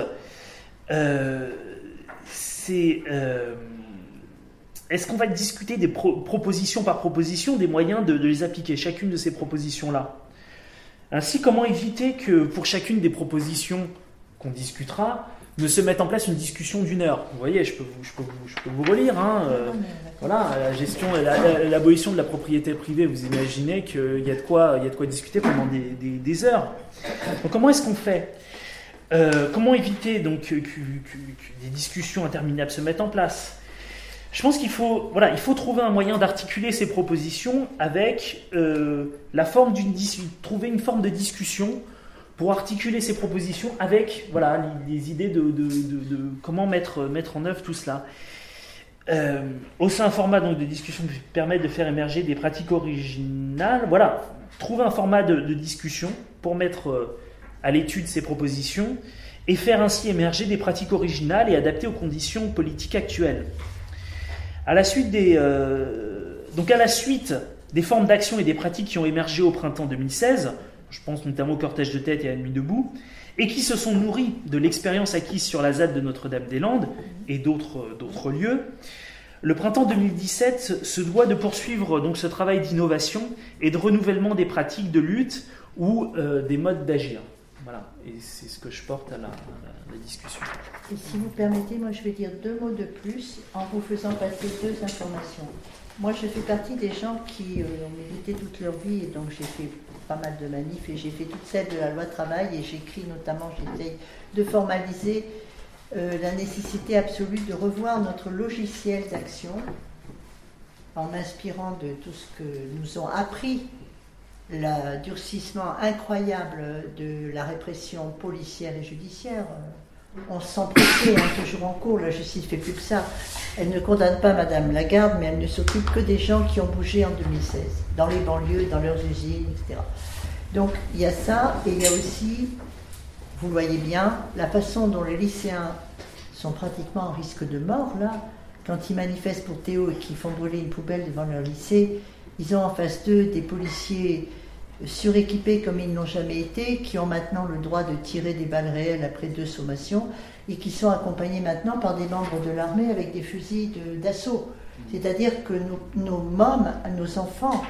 Speaker 2: euh, c'est... Euh, est-ce qu'on va discuter des pro- propositions par proposition, des moyens de, de les appliquer, chacune de ces propositions-là? Ainsi, comment éviter que pour chacune des propositions qu'on discutera, ne se mette en place une discussion d'une heure? Vous voyez, je peux vous, je peux vous, je peux vous relire. Hein, euh, voilà, la gestion, la, la, l'abolition de la propriété privée, vous imaginez qu'il y a de quoi, il y a de quoi discuter pendant des, des, des heures. Donc comment est-ce qu'on fait? euh, Comment éviter donc, que, que, que des discussions interminables se mettent en place? Je pense qu'il faut, voilà, il faut trouver un moyen d'articuler ces propositions avec euh, la forme d'une trouver une forme de discussion pour articuler ces propositions avec, voilà, les, les idées de, de, de, de comment mettre, mettre en œuvre tout cela. Euh, au sein d'un format donc, de discussion qui permet de faire émerger des pratiques originales, voilà, trouver un format de, de discussion pour mettre euh, à l'étude ces propositions et faire ainsi émerger des pratiques originales et adaptées aux conditions politiques actuelles. À la suite des, euh, donc à la suite des formes d'action et des pratiques qui ont émergé au printemps deux mille seize, je pense notamment au cortège de tête et à la nuit debout, et qui se sont nourris de l'expérience acquise sur la Z A D de Notre-Dame-des-Landes et d'autres, d'autres lieux, le printemps deux mille dix-sept se doit de poursuivre donc ce travail d'innovation et de renouvellement des pratiques de lutte ou euh, des modes d'agir. Voilà, et c'est ce que je porte à la, à la, la discussion.
Speaker 1: Et si vous permettez, moi je vais dire deux mots de plus en vous faisant passer deux informations. Moi je fais partie des gens qui euh, ont milité toute leur vie et donc j'ai fait pas mal de manifs et j'ai fait toutes celles de la loi travail et j'écris notamment, j'essaye de formaliser euh, la nécessité absolue de revoir notre logiciel d'action en m'inspirant de tout ce que nous ont appris le durcissement incroyable de la répression policière et judiciaire. On se sent pressé, hein, toujours en cours, la justice ne fait plus que ça. Elle ne condamne pas Madame Lagarde, mais elle ne s'occupe que des gens qui ont bougé en deux mille seize, dans les banlieues, dans leurs usines, et cetera. Donc il y a ça, et il y a aussi, vous le voyez bien, la façon dont les lycéens sont pratiquement en risque de mort, là, quand ils manifestent pour Théo et qu'ils font brûler une poubelle devant leur lycée, ils ont en face d'eux des policiers suréquipés comme ils n'ont jamais été, qui ont maintenant le droit de tirer des balles réelles après deux sommations, et qui sont accompagnés maintenant par des membres de l'armée avec des fusils de, d'assaut. C'est-à-dire que nos, nos mômes, nos enfants,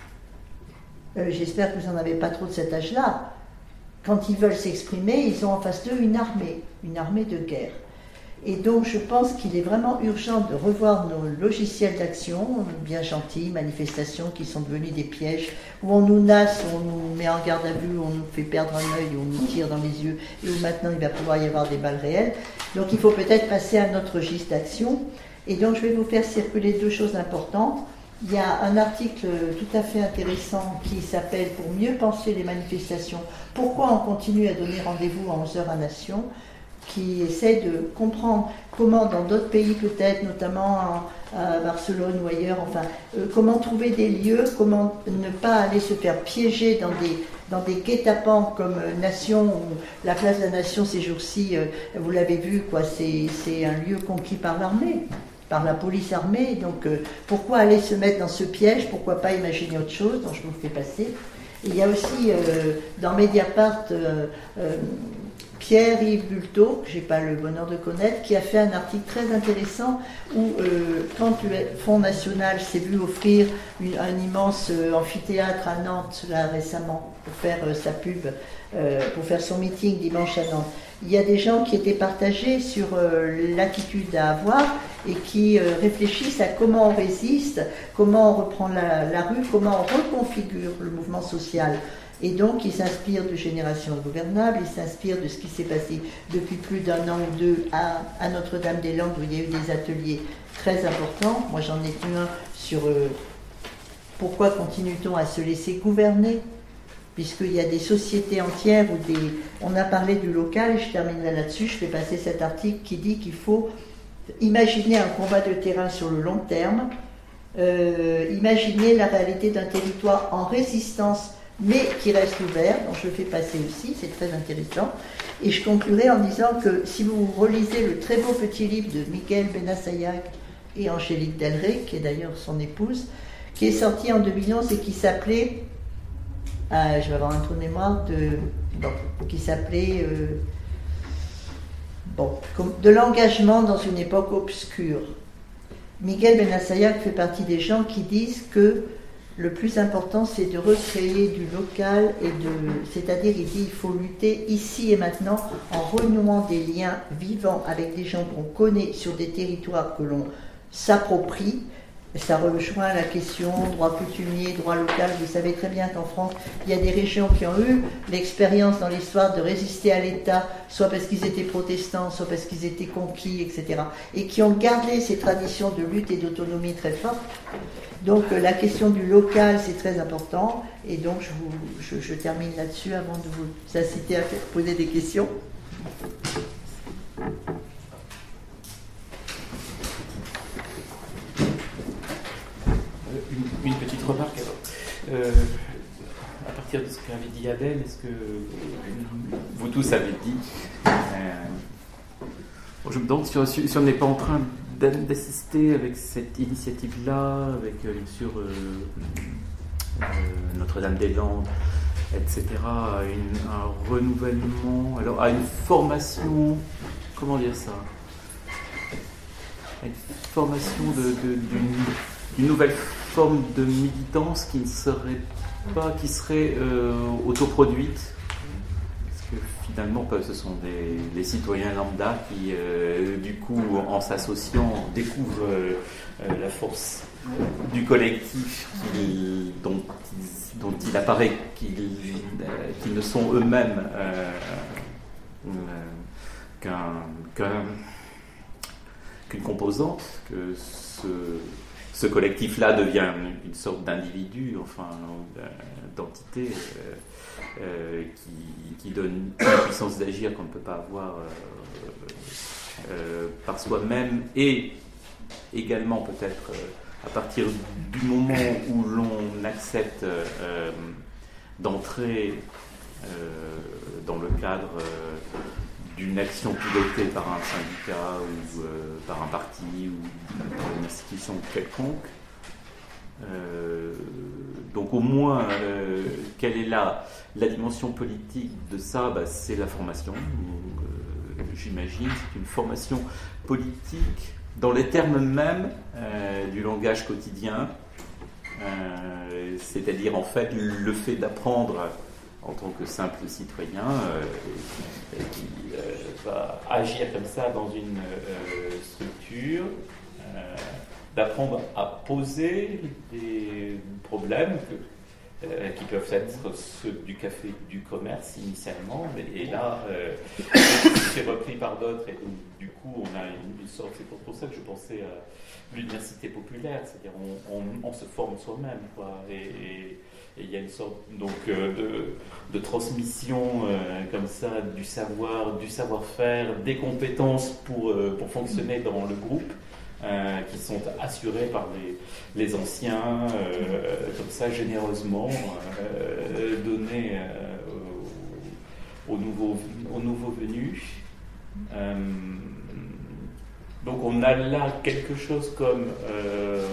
Speaker 1: euh, j'espère que vous n'en avez pas trop de cet âge-là, quand ils veulent s'exprimer, ils ont en face d'eux une armée, une armée de guerre. Et donc je pense qu'il est vraiment urgent de revoir nos logiciels d'action, bien gentils, manifestations qui sont devenues des pièges, où on nous nasse, où on nous met en garde à vue, où on nous fait perdre un œil, où on nous tire dans les yeux, et où maintenant il va pouvoir y avoir des balles réelles. Donc il faut peut-être passer à notre registre d'action. Et donc je vais vous faire circuler deux choses importantes. Il y a un article tout à fait intéressant qui s'appelle « Pour mieux penser les manifestations, pourquoi on continue à donner rendez-vous à onze heures à Nation ?» qui essaie de comprendre comment dans d'autres pays peut-être, notamment en, à Barcelone ou ailleurs, enfin, euh, comment trouver des lieux, comment ne pas aller se faire piéger dans des, dans des guet-apens comme euh, Nation, ou la place de la Nation ces jours-ci, euh, vous l'avez vu, quoi, c'est, c'est un lieu conquis par l'armée, par la police armée, donc euh, pourquoi aller se mettre dans ce piège, pourquoi pas imaginer autre chose, dont je vous le fais passer. Et il y a aussi euh, dans Mediapart euh, euh, Pierre-Yves Bulto, que je n'ai pas le bonheur de connaître, qui a fait un article très intéressant où, euh, quand le Front National s'est vu offrir une, un immense euh, amphithéâtre à Nantes, là récemment, pour faire euh, sa pub, euh, pour faire son meeting dimanche à Nantes, il y a des gens qui étaient partagés sur euh, l'attitude à avoir et qui euh, réfléchissent à comment on résiste, comment on reprend la, la rue, comment on reconfigure le mouvement social. Et donc, ils s'inspirent de Génération Ingouvernables, ils s'inspirent de ce qui s'est passé depuis plus d'un an ou deux à, à Notre-Dame-des-Landes, où il y a eu des ateliers très importants. Moi, j'en ai eu un sur euh, pourquoi continue-t-on à se laisser gouverner, puisqu'il y a des sociétés entières où des... On a parlé du local, et je terminerai là-dessus, je fais passer cet article qui dit qu'il faut imaginer un combat de terrain sur le long terme, euh, imaginer la réalité d'un territoire en résistance, mais qui reste ouvert, dont je fais passer aussi, c'est très intéressant. Et je conclurai en disant que si vous relisez le très beau petit livre de Miguel Benassayac et Angélique Delray, qui est d'ailleurs son épouse, qui est sorti en deux mille onze et qui s'appelait, euh, je vais avoir un trou de mémoire, de, bon, qui s'appelait euh, bon, de l'engagement dans une époque obscure. Miguel Benassayac fait partie des gens qui disent que le plus important, c'est de recréer du local, et de, c'est-à-dire, il dit, il faut lutter ici et maintenant en renouant des liens vivants avec des gens qu'on connaît sur des territoires que l'on s'approprie. Ça rejoint la question droit coutumier, droit local. Vous savez très bien qu'en France, il y a des régions qui ont eu l'expérience dans l'histoire de résister à l'État, soit parce qu'ils étaient protestants, soit parce qu'ils étaient conquis, et cetera. Et qui ont gardé ces traditions de lutte et d'autonomie très fortes. Donc euh, la question du local, c'est très important. Et donc je, vous, je, je termine là-dessus avant de vous inciter à faire poser des questions.
Speaker 3: Une, une petite remarque alors. Euh, à partir de ce qu'avait dit Adèle, est-ce que vous tous avez dit euh, je me demande si, si, si on n'est pas en train d'assister avec cette initiative-là, avec euh, bien sûr euh, euh, Notre-Dame-des-Landes, et cetera, à une, un renouvellement, alors à une formation, comment dire ça, à une formation de, de, d'une, d'une nouvelle forme de militance qui ne serait pas, qui serait euh, autoproduite. Est-ce que finalement, ce sont des, les citoyens lambda qui, euh, du coup, en s'associant, découvrent euh, la force du collectif qui, dont, dont il apparaît qu'ils, euh, qu'ils ne sont eux-mêmes euh, euh, qu'un, qu'un, qu'une composante, que ce, ce collectif-là devient une, une sorte d'individu, enfin, d'entité euh, euh, qui, qui donne une puissance d'agir qu'on ne peut pas avoir euh, euh, par soi-même, et également peut-être euh, à partir du moment où l'on accepte euh, d'entrer euh, dans le cadre euh, d'une action pilotée par un syndicat ou euh, par un parti ou par une institution quelconque. Euh, donc au moins, euh, quelle est la, la dimension politique de ça? Bah, c'est la formation. Euh, j'imagine, c'est une formation politique dans les termes mêmes euh, du langage quotidien, euh, c'est-à-dire en fait le fait d'apprendre en tant que simple citoyen euh, et, et qui euh, va agir comme ça dans une euh, structure, euh, d'apprendre à poser des problèmes que, euh, qui peuvent être ceux du café, du commerce initialement, et, et là euh, c'est repris par d'autres, et donc, du coup on a une, une sorte, c'est pour ça que je pensais à l'université populaire, c'est-à-dire on, on, on se forme soi-même, quoi, et, et Et il y a une sorte donc, euh, de, de transmission euh, comme ça du savoir, du savoir-faire, des compétences pour, euh, pour fonctionner dans le groupe, euh, qui sont assurées par les, les anciens, euh, comme ça généreusement euh, données euh, aux, aux, nouveaux, aux nouveaux venus. Euh, donc on a là quelque chose comme... Euh,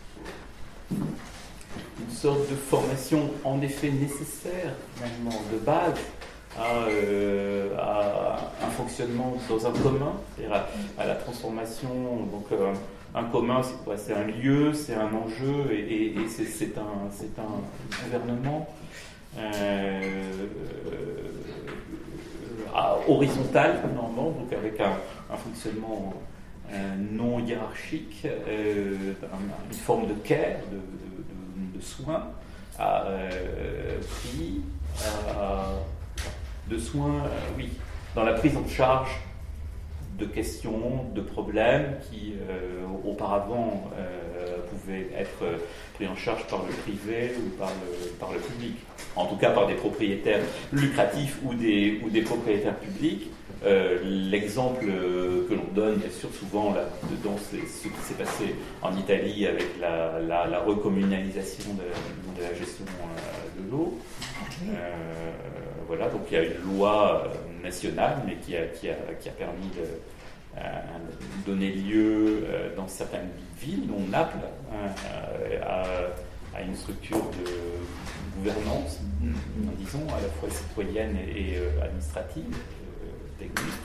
Speaker 3: une sorte de formation en effet nécessaire, finalement, de base, à, euh, à un fonctionnement dans un commun, c'est-à-dire à, à la transformation. Donc, euh, un commun, c'est quoi? C'est un lieu, c'est un enjeu, et, et, et c'est, c'est, un, c'est un gouvernement euh, euh, horizontal, normalement, donc avec un, un fonctionnement euh, non hiérarchique, euh, une forme de care, de, de de soins à euh, pris, à, de soins, euh, oui, dans la prise en charge de questions, de problèmes qui euh, auparavant euh, pouvaient être pris en charge par le privé ou par le, par le public. En tout cas par des propriétaires lucratifs ou des, ou des propriétaires publics. Euh, l'exemple que l'on donne, bien sûr, souvent là-dedans, c'est ce qui s'est passé en Italie avec la, la, la recommunalisation de, de la gestion euh, de l'eau. Euh, voilà, donc il y a une loi nationale, mais qui a, qui a, qui a permis de euh, donner lieu euh, dans certaines villes, dont Naples, euh, à, à une structure de gouvernance, disons, à la fois citoyenne et, et euh, administrative. Technique.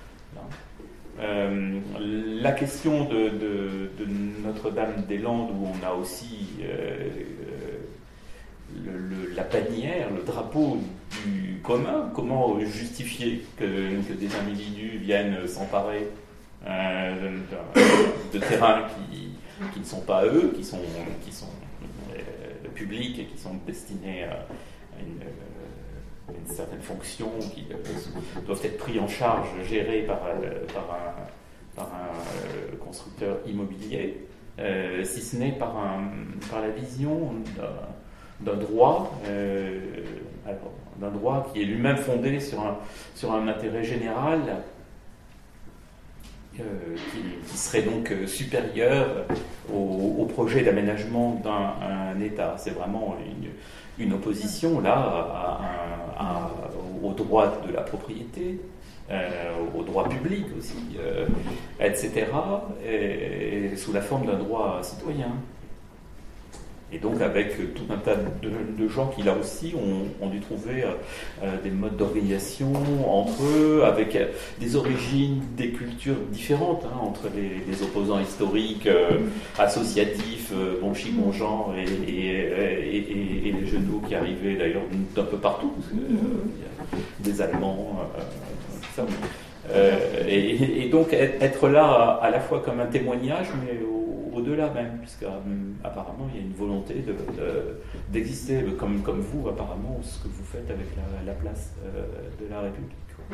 Speaker 3: Euh, la question de, de, de Notre-Dame-des-Landes, où on a aussi euh, le, le, la bannière, le drapeau du commun, comment justifier que, que des individus viennent s'emparer euh, de, de terrains qui, qui ne sont pas eux, qui sont, qui sont euh, publics et qui sont destinés à, à une une certaine fonction qui euh, doivent être pris en charge, gérés par, euh, par un, par un euh, constructeur immobilier, euh, si ce n'est par, un, par la vision d'un, d'un droit, euh, alors, d'un droit qui est lui-même fondé sur un, sur un intérêt général euh, qui, qui serait donc supérieur au, au projet d'aménagement d'un un État. C'est vraiment une une opposition là à, à, à, au droit de la propriété, euh, au droit public aussi, euh, et cetera, et, et sous la forme d'un droit citoyen.
Speaker 4: Et donc avec tout un tas de, de gens qui là aussi ont, ont dû trouver euh, des modes d'organisation entre eux, avec euh, des origines, des cultures différentes, hein, entre les, les opposants historiques, euh, associatifs, euh, bon chi, bon genre, et, et, et, et, et les genoux qui arrivaient d'ailleurs d'un peu partout, parce que, euh, il y a des Allemands, euh, tout ça. Euh, et, et donc être là à, à la fois comme un témoignage, mais au, au-delà même, puisqu'apparemment il y a une volonté de, de, d'exister comme, comme vous, apparemment, ce que vous faites avec la, la place euh, de la République.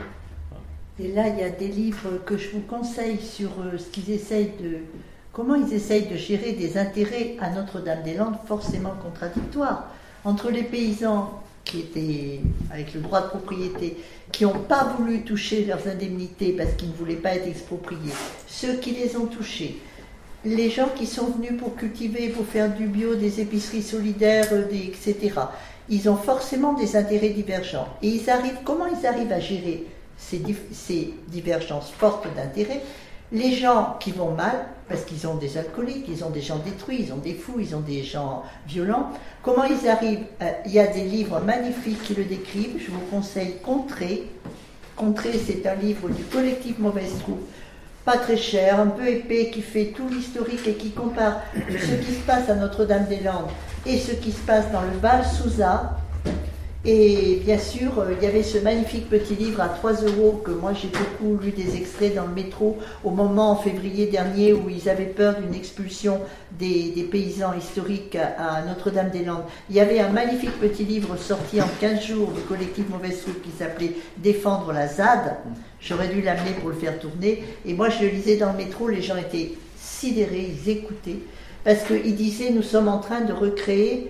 Speaker 1: Et là, il y a des livres que je vous conseille sur euh, ce qu'ils essayent de... comment ils essayent de gérer des intérêts à Notre-Dame-des-Landes forcément contradictoires entre les paysans qui étaient avec le droit de propriété, qui n'ont pas voulu toucher leurs indemnités parce qu'ils ne voulaient pas être expropriés, ceux qui les ont touchés, les gens qui sont venus pour cultiver, pour faire du bio, des épiceries solidaires, des, et cetera. Ils ont forcément des intérêts divergents. Et ils arrivent, comment ils arrivent à gérer ces, ces divergences fortes d'intérêts? Les gens qui vont mal, parce qu'ils ont des alcooliques, ils ont des gens détruits, ils ont des fous, ils ont des gens violents, comment ils arrivent à... Il y a des livres magnifiques qui le décrivent, je vous conseille Contrée. Contrée, c'est un livre du collectif Mauvaise Troupe, pas très cher, un peu épais, qui fait tout l'historique et qui compare ce qui se passe à Notre-Dame-des-Landes et ce qui se passe dans le Val-Souza. Et bien sûr, il y avait ce magnifique petit livre à trois euros que moi j'ai beaucoup lu des extraits dans le métro au moment en février dernier où ils avaient peur d'une expulsion des, des paysans historiques à, à Notre-Dame-des-Landes. Il y avait un magnifique petit livre sorti en quinze jours du collectif Mauvaise Troupe qui s'appelait Défendre la Z A D. J'aurais dû l'amener pour le faire tourner. Et moi je le lisais dans le métro, les gens étaient sidérés, ils écoutaient. Parce qu'ils disaient, nous sommes en train de recréer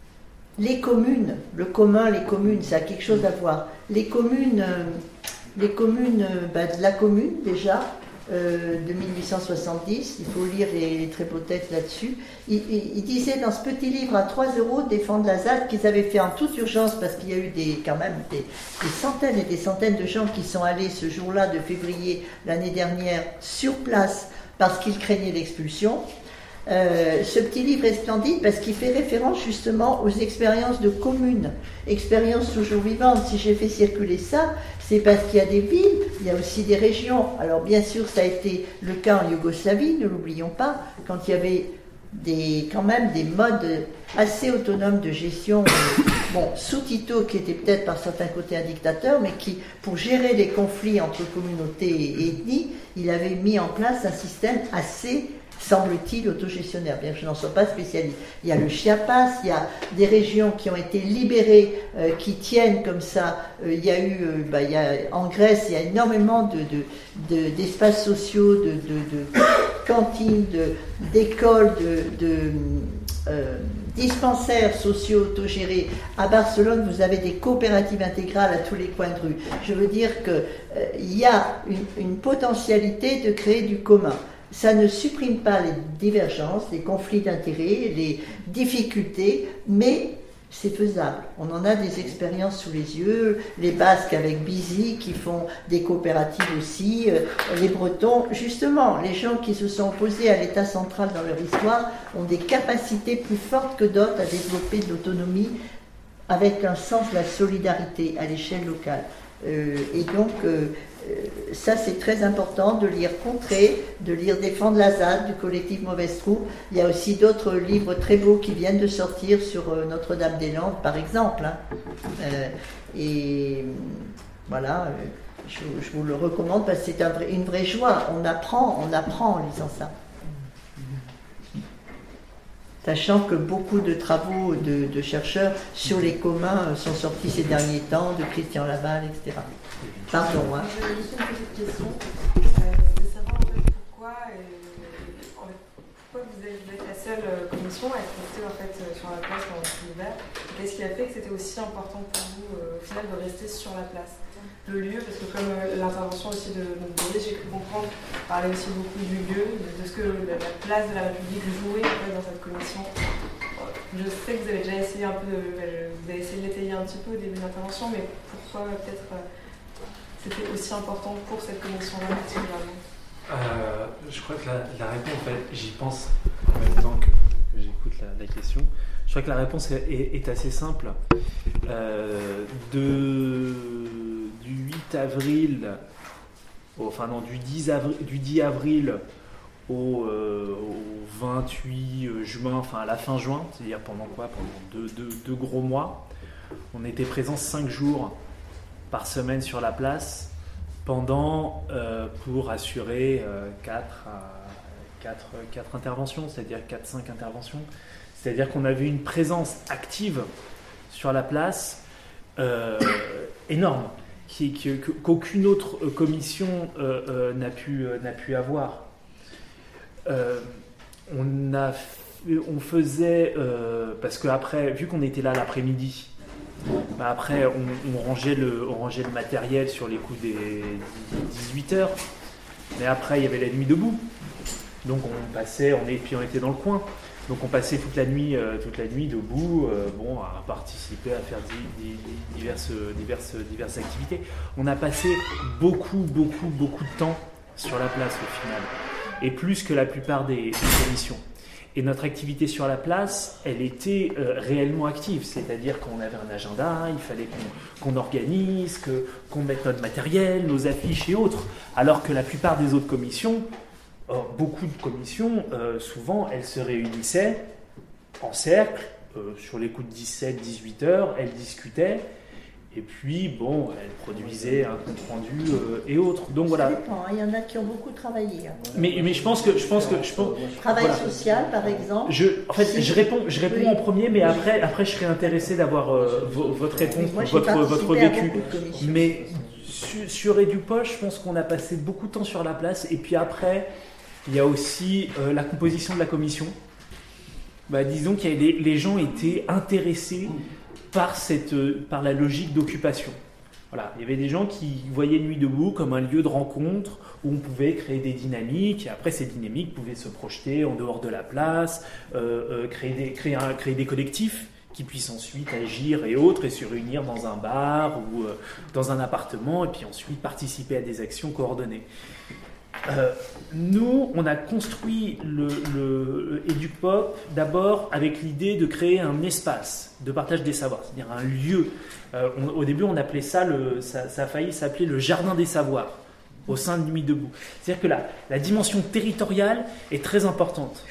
Speaker 1: les communes, le commun, les communes, ça a quelque chose à voir. Les communes, euh, les communes euh, bah, de la commune déjà, euh, de mille huit cent soixante-dix, il faut lire les, les très beaux textes là-dessus. Il, il, il disait dans ce petit livre à trois euros, Défendre la Z A D, qu'ils avaient fait en toute urgence, parce qu'il y a eu des, quand même des, des centaines et des centaines de gens qui sont allés ce jour-là de février l'année dernière sur place parce qu'ils craignaient l'expulsion. Euh, ce petit livre est splendide parce qu'il fait référence justement aux expériences de communes, expériences toujours vivantes. Si j'ai fait circuler ça, c'est parce qu'il y a des villes, il y a aussi des régions. Alors bien sûr, ça a été le cas en Yougoslavie, ne l'oublions pas, quand il y avait des, quand même des modes assez autonomes de gestion, euh, bon, sous Tito, qui était peut-être par certains côtés un dictateur, mais qui, pour gérer les conflits entre communautés et ethnies, il avait mis en place un système assez, semble-t-il, autogestionnaire, bien que je n'en sois pas spécialiste. Il y a le Chiapas, il y a des régions qui ont été libérées, euh, qui tiennent comme ça. Euh, il y a eu, euh, bah, il y a, en Grèce, il y a énormément de, de, de, d'espaces sociaux, de, de, de cantines, de, d'écoles, de, de euh, dispensaires sociaux autogérés. À Barcelone, vous avez des coopératives intégrales à tous les coins de rue. Je veux dire qu'il euh, y a une, une potentialité de créer du commun. Ça ne supprime pas les divergences, les conflits d'intérêts, les difficultés, mais c'est faisable. On en a des expériences sous les yeux, les Basques avec Bizy qui font des coopératives aussi, euh, les Bretons. Justement, les gens qui se sont opposés à l'État central dans leur histoire ont des capacités plus fortes que d'autres à développer de l'autonomie avec un sens de la solidarité à l'échelle locale. Euh, et donc, euh, ça c'est très important de lire Contrée, de lire Défendre la Z A D du collectif Mauvaise Troupe. Il y a aussi d'autres livres très beaux qui viennent de sortir sur euh, Notre-Dame-des-Landes par exemple, hein. euh, et voilà, euh, je, je vous le recommande parce que c'est un vrai, une vraie joie. On apprend, on apprend en lisant ça, sachant que beaucoup de travaux de, de chercheurs sur les communs sont sortis ces derniers temps, de Christian Laval, et cetera. Pardon. Hein.
Speaker 5: J'avais juste une petite question. Euh, de savoir en fait pourquoi, euh, pourquoi vous êtes, vous êtes la seule commission à être restée en fait, sur la place pendant tout l'hiver. Qu'est-ce qui a fait que c'était aussi important pour vous euh, au final de rester sur la place? Le lieu, parce que comme euh, l'intervention aussi de notre j'ai cru comprendre, parlait aussi beaucoup du lieu, de, de ce que la, la place de la République jouait en fait, dans cette commission. Je sais que vous avez déjà essayé un peu de, vous avez essayé de l'étayer un petit peu au début de l'intervention, mais pourquoi peut-être euh, c'était aussi important pour cette commission-là particulièrement?
Speaker 6: euh, Je crois que la, la réponse, en fait, j'y pense en même temps que, que j'écoute
Speaker 2: écoute la, la question. Je crois que la réponse est, est, est assez simple. Euh, de, du huit avril, enfin non, du dix avril, du dix avril au, euh, au vingt-huit juin, enfin à la fin juin, c'est-à-dire pendant quoi? Pendant deux, deux, deux gros mois. On était présents cinq jours par semaine sur la place pendant, euh, pour assurer euh, quatre interventions, c'est-à-dire quatre cinq interventions. C'est-à-dire qu'on avait une présence active sur la place euh, énorme, qui, qui, qu'aucune autre commission euh, euh, n'a pu, euh, n'a pu avoir. Euh, on, a, on faisait, euh, parce qu'après, vu qu'on était là l'après-midi, bah après on, on, rangeait le, on rangeait le matériel sur les coups des dix-huit heures, mais après il y avait la nuit debout, donc on passait, on, et puis on était dans le coin, donc on passait toute la nuit, euh, toute la nuit debout, euh, bon, à participer, à faire di, di, diverses, diverses, diverses activités. On a passé beaucoup, beaucoup, beaucoup de temps sur la place au final, et plus que la plupart des, des commissions. Et notre activité sur la place, elle était euh, réellement active, c'est-à-dire qu'on avait un agenda, il fallait qu'on, qu'on organise, que, qu'on mette notre matériel, nos affiches et autres. Alors que la plupart des autres commissions, euh, beaucoup de commissions, euh, souvent, elles se réunissaient en cercle, euh, sur les coups de dix-sept à dix-huit heures, elles discutaient, et puis, bon, elles produisaient un compte-rendu euh, et autres. Donc voilà.
Speaker 1: Ça dépend, il y en a qui ont beaucoup travaillé. Hein.
Speaker 2: Mais, mais je pense que... Je pense que je pense,
Speaker 1: Travail
Speaker 2: voilà.
Speaker 1: social, par exemple.
Speaker 2: Je, en fait,
Speaker 1: si.
Speaker 2: je réponds, je réponds
Speaker 1: oui.
Speaker 2: en premier, mais après, après, je serais intéressé d'avoir euh, v- votre réponse,
Speaker 1: Moi,
Speaker 2: votre, votre vécu.
Speaker 1: De
Speaker 2: mais sur, sur Edupoche, je pense qu'on a passé beaucoup de temps sur la place. Et puis après, il y a aussi euh, la composition de la commission. Bah, disons que les, les gens étaient intéressés par, cette, par la logique d'occupation. Voilà, il y avait des gens qui voyaient Nuit debout comme un lieu de rencontre où on pouvait créer des dynamiques, et après ces dynamiques pouvaient se projeter en dehors de la place, euh, euh, créer, des, créer, un, créer des collectifs qui puissent ensuite agir et autres, et se réunir dans un bar ou euh, dans un appartement, et puis ensuite participer à des actions coordonnées. Euh, nous, on a construit le, le Edupop d'abord avec l'idée de créer un espace de partage des savoirs, c'est-à-dire un lieu. Euh, on, au début, on appelait ça, le, ça, ça a failli s'appeler le jardin des savoirs au sein de Nuit debout. C'est-à-dire que la, la dimension territoriale est très importante.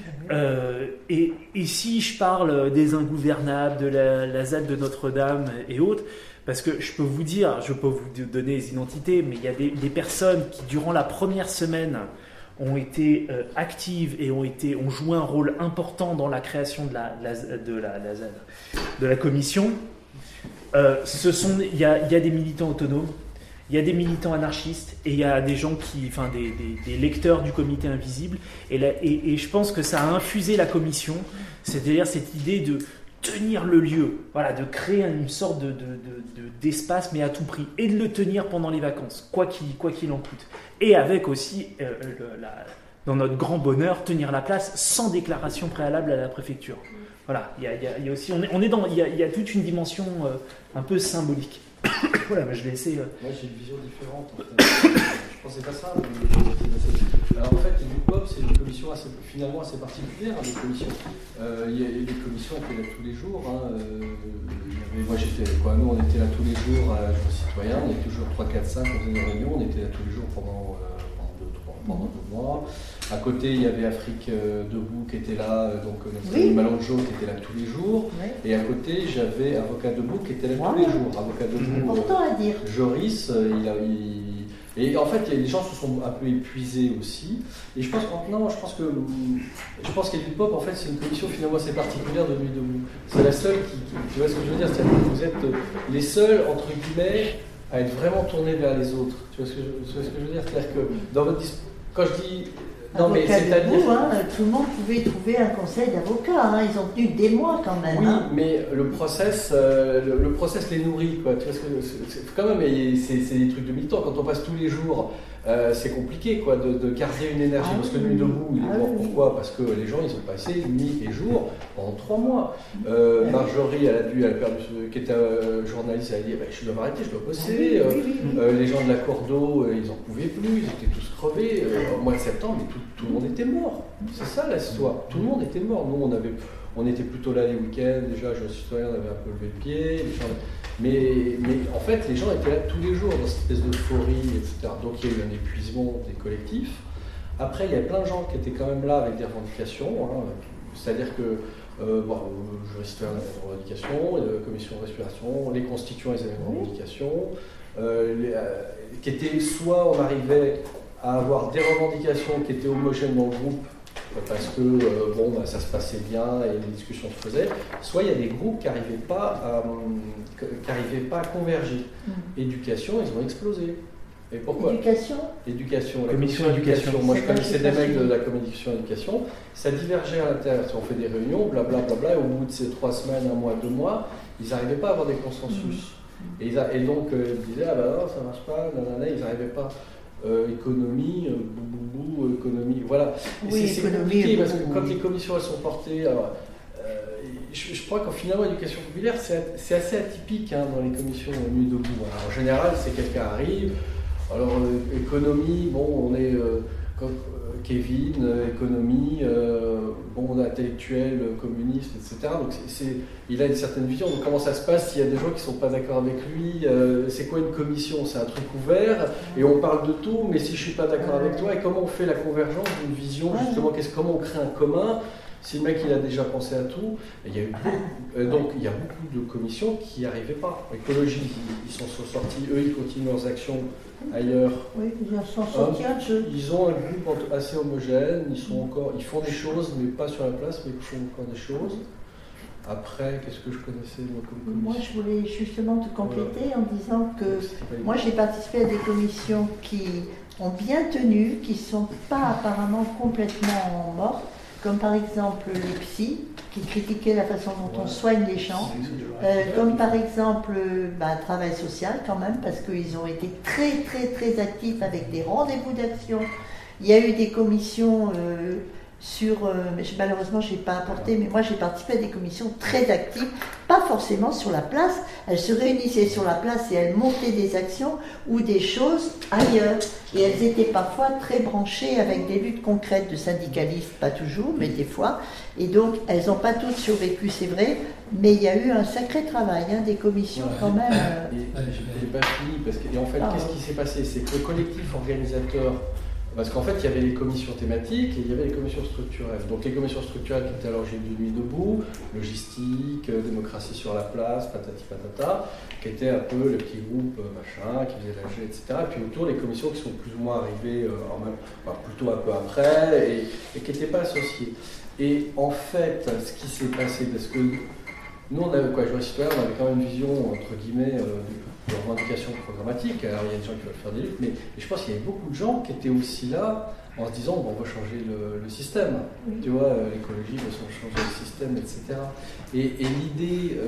Speaker 2: Euh, et, et si je parle des Ingouvernables, de la, la Z A D de Notre-Dame et autres, parce que je peux vous dire, je peux vous donner les identités, mais il y a des, des personnes qui, durant la première semaine, ont été euh, actives et ont, été, ont joué un rôle important dans la création de la, la, de la, la Z A D, de la commission. Euh, ce sont, il y a, il y a des militants autonomes, il y a des militants anarchistes et il y a des gens qui, enfin des, des, des lecteurs du comité invisible. Et, la, et, et je pense que ça a infusé la commission, c'est-à-dire cette idée de tenir le lieu, voilà, de créer une sorte de, de, de, de, d'espace, mais à tout prix, et de le tenir pendant les vacances, quoi qu'il, quoi qu'il en coûte. Et avec aussi, euh, le, la, dans notre grand bonheur, tenir la place sans déclaration préalable à la préfecture. Voilà, il y a, il y a, il y a aussi, on est, on est dans, il y a, il y a toute une dimension euh, un peu symbolique. Voilà, mais je vais essayer. Euh...
Speaker 6: Moi, j'ai une vision différente. En fait. Je pensais pas ça. Mais... Alors en fait, Edupop, c'est une commission assez, finalement assez particulière. Hein, les commissions. Euh, il y a des commissions qui étaient là tous les jours. Hein. Euh, il y avait, moi, j'étais, quoi, nous, on était là tous les jours à la Journée citoyenne. On était toujours trois, quatre, cinq, on faisait des réunions. On était là tous les jours pendant, euh, pendant, deux, trois, pendant deux mois. À côté, il y avait Afrique euh, Debout qui était là, euh, donc notre ami Malonjo qui était là tous les jours. Oui. Et à côté, j'avais Avocat Debout qui était là wow. tous les jours. Avocat Debout.
Speaker 1: Important euh, à dire.
Speaker 6: Joris, euh, il a. Il... Et en fait, les gens se sont un peu épuisés aussi. Et je pense que non, je pense que je pense qu'Edupop, en fait, c'est une commission finalement assez particulière de Nuit debout. C'est la seule qui, qui, tu vois ce que je veux dire, c'est-à-dire que vous êtes les seuls entre guillemets à être vraiment tournés vers les autres. Tu vois ce que je, tu vois ce que je veux dire, c'est-à-dire que dans votre discours, quand je dis
Speaker 1: non, mais c'est-à-dire que hein, tout le monde pouvait trouver un conseil d'avocat. Hein, ils ont tenu des mois quand même.
Speaker 6: Oui,
Speaker 1: hein.
Speaker 6: mais le process, euh, le, le process les nourrit, quoi. Tu vois ce que c'est, c'est, quand même, c'est, c'est des trucs de militants. Quand on passe tous les jours euh, c'est compliqué quoi, de, de garder une énergie.
Speaker 1: Ah,
Speaker 6: parce que
Speaker 1: oui.
Speaker 6: Nuit debout, il est
Speaker 1: Ah,
Speaker 6: mort.
Speaker 1: oui.
Speaker 6: Pourquoi? Parce que les gens, ils ont passé nuit et jour pendant trois mois. Euh, Marjorie, elle a dû, elle a perdu, qui était euh, journaliste, elle a dit bah, je dois m'arrêter, je dois bosser.
Speaker 1: Ah, oui, oui, oui.
Speaker 6: Euh, les gens de la Cordo, euh, ils en pouvaient plus, ils étaient tous crevés. Euh, au mois de septembre, mais tout, tout le monde était mort. C'est ça l'histoire. Tout le monde était mort. Nous, on avait, on était plutôt là les week-ends. Déjà, je suis citoyen, on avait un peu levé le pied. Les gens, mais, mais en fait, les gens étaient là tous les jours dans cette espèce d'euphorie, et cetera. Donc il y a eu un épuisement des collectifs. Après, il y a plein de gens qui étaient quand même là avec des revendications. Hein. C'est-à-dire que euh, bon, le jury citoyen avait des revendications, la commission de respiration, les constituants ils avaient des revendications, euh, les, euh, qui étaient soit on arrivait à avoir des revendications qui étaient homogènes dans le groupe, parce que euh, bon, bah, ça se passait bien et les discussions se faisaient, soit il y a des groupes qui n'arrivaient pas, à, qui arrivaient pas à converger. Mmh. Éducation, ils ont explosé. Et pourquoi?
Speaker 1: Éducation
Speaker 6: Éducation, la
Speaker 2: commission
Speaker 6: commission éducation.
Speaker 2: éducation.
Speaker 6: Moi, je connaissais des mecs de la commission éducation. Ça divergeait à l'intérieur. On fait des réunions, blablabla, bla, bla, et au bout de ces trois semaines, un mois, deux mois, ils n'arrivaient pas à avoir des consensus. Mmh. Et, et donc, euh, ils disaient, ah ben non, ça marche pas, nanana, ils n'arrivaient pas. Euh, économie, euh, bou, bou, bou, économie, voilà. Et
Speaker 1: oui,
Speaker 6: c'est compliqué parce que quand les commissions elles sont portées, alors, euh, je, je crois qu'en finalement l'éducation populaire c'est assez atypique hein, dans les commissions Nuit debout. Alors, en général, c'est quelqu'un arrive. Alors euh, économie, bon, on est euh, comme, euh, Kevin, euh, économie, euh, bon, intellectuel, communiste, et cetera. Donc c'est, c'est, il a une certaine vision. Donc comment ça se passe s'il y a des gens qui ne sont pas d'accord avec lui? euh, C'est quoi une commission? C'est un truc ouvert et on parle de tout, mais si je ne suis pas d'accord avec toi, et comment on fait la convergence d'une vision, justement, qu'est-ce, comment on crée un commun? Si le mec il a déjà pensé à tout, et il y a eu beaucoup, euh, donc il y a beaucoup de commissions qui n'y arrivaient pas. Écologie, ils, ils sont sortis, eux ils continuent leurs actions ailleurs.
Speaker 1: Oui, ils sont sortis un jeu.
Speaker 6: Ils ont un groupe assez homogène, ils sont encore, ils font des choses, mais pas sur la place, mais ils font encore des choses. Après, qu'est-ce que je connaissais moi comme commission?
Speaker 1: Moi, je voulais justement te compléter en disant que moi j'ai participé à des commissions qui ont bien tenu, qui ne sont pas apparemment complètement mortes. Comme par exemple les psys, qui critiquaient la façon dont on soigne les gens, euh, comme par exemple bah, travail social quand même, parce qu'ils ont été très très très actifs avec des rendez-vous d'action. Il y a eu des commissions euh, sur, euh, mais malheureusement je n'ai pas apporté, mais moi j'ai participé à des commissions très actives, pas forcément sur la place, elles se réunissaient sur la place et elles montaient des actions ou des choses ailleurs. Et elles étaient parfois très branchées avec des luttes concrètes de syndicalistes, pas toujours, mais des fois. Et donc elles n'ont pas toutes survécu, c'est vrai, mais il y a eu un sacré travail, hein, des commissions ouais. quand même. Euh...
Speaker 6: Je n'ai pas fini, parce que, et en fait, ah, qu'est-ce qui s'est passé? C'est que le collectif organisateur. Parce qu'en fait, il y avait les commissions thématiques et il y avait les commissions structurelles. Donc les commissions structurelles qui étaient à l'origine du Nuit debout, logistique, démocratie sur la place, patati patata, qui étaient un peu le petit groupe machin, qui faisait la G, et cetera. Et puis autour, les commissions qui sont plus ou moins arrivées euh, en même, enfin, plutôt un peu après et, et qui n'étaient pas associées. Et en fait, ce qui s'est passé, parce que nous, on avait quoi, Jury citoyen, on avait quand même une vision, entre guillemets, euh, de revendication programmatique. Alors il y a des gens qui veulent faire des luttes, mais je pense qu'il y avait beaucoup de gens qui étaient aussi là en se disant bon, on va changer le, le système. Oui. Tu vois, l'écologie va changer le système, et cetera. Et, et l'idée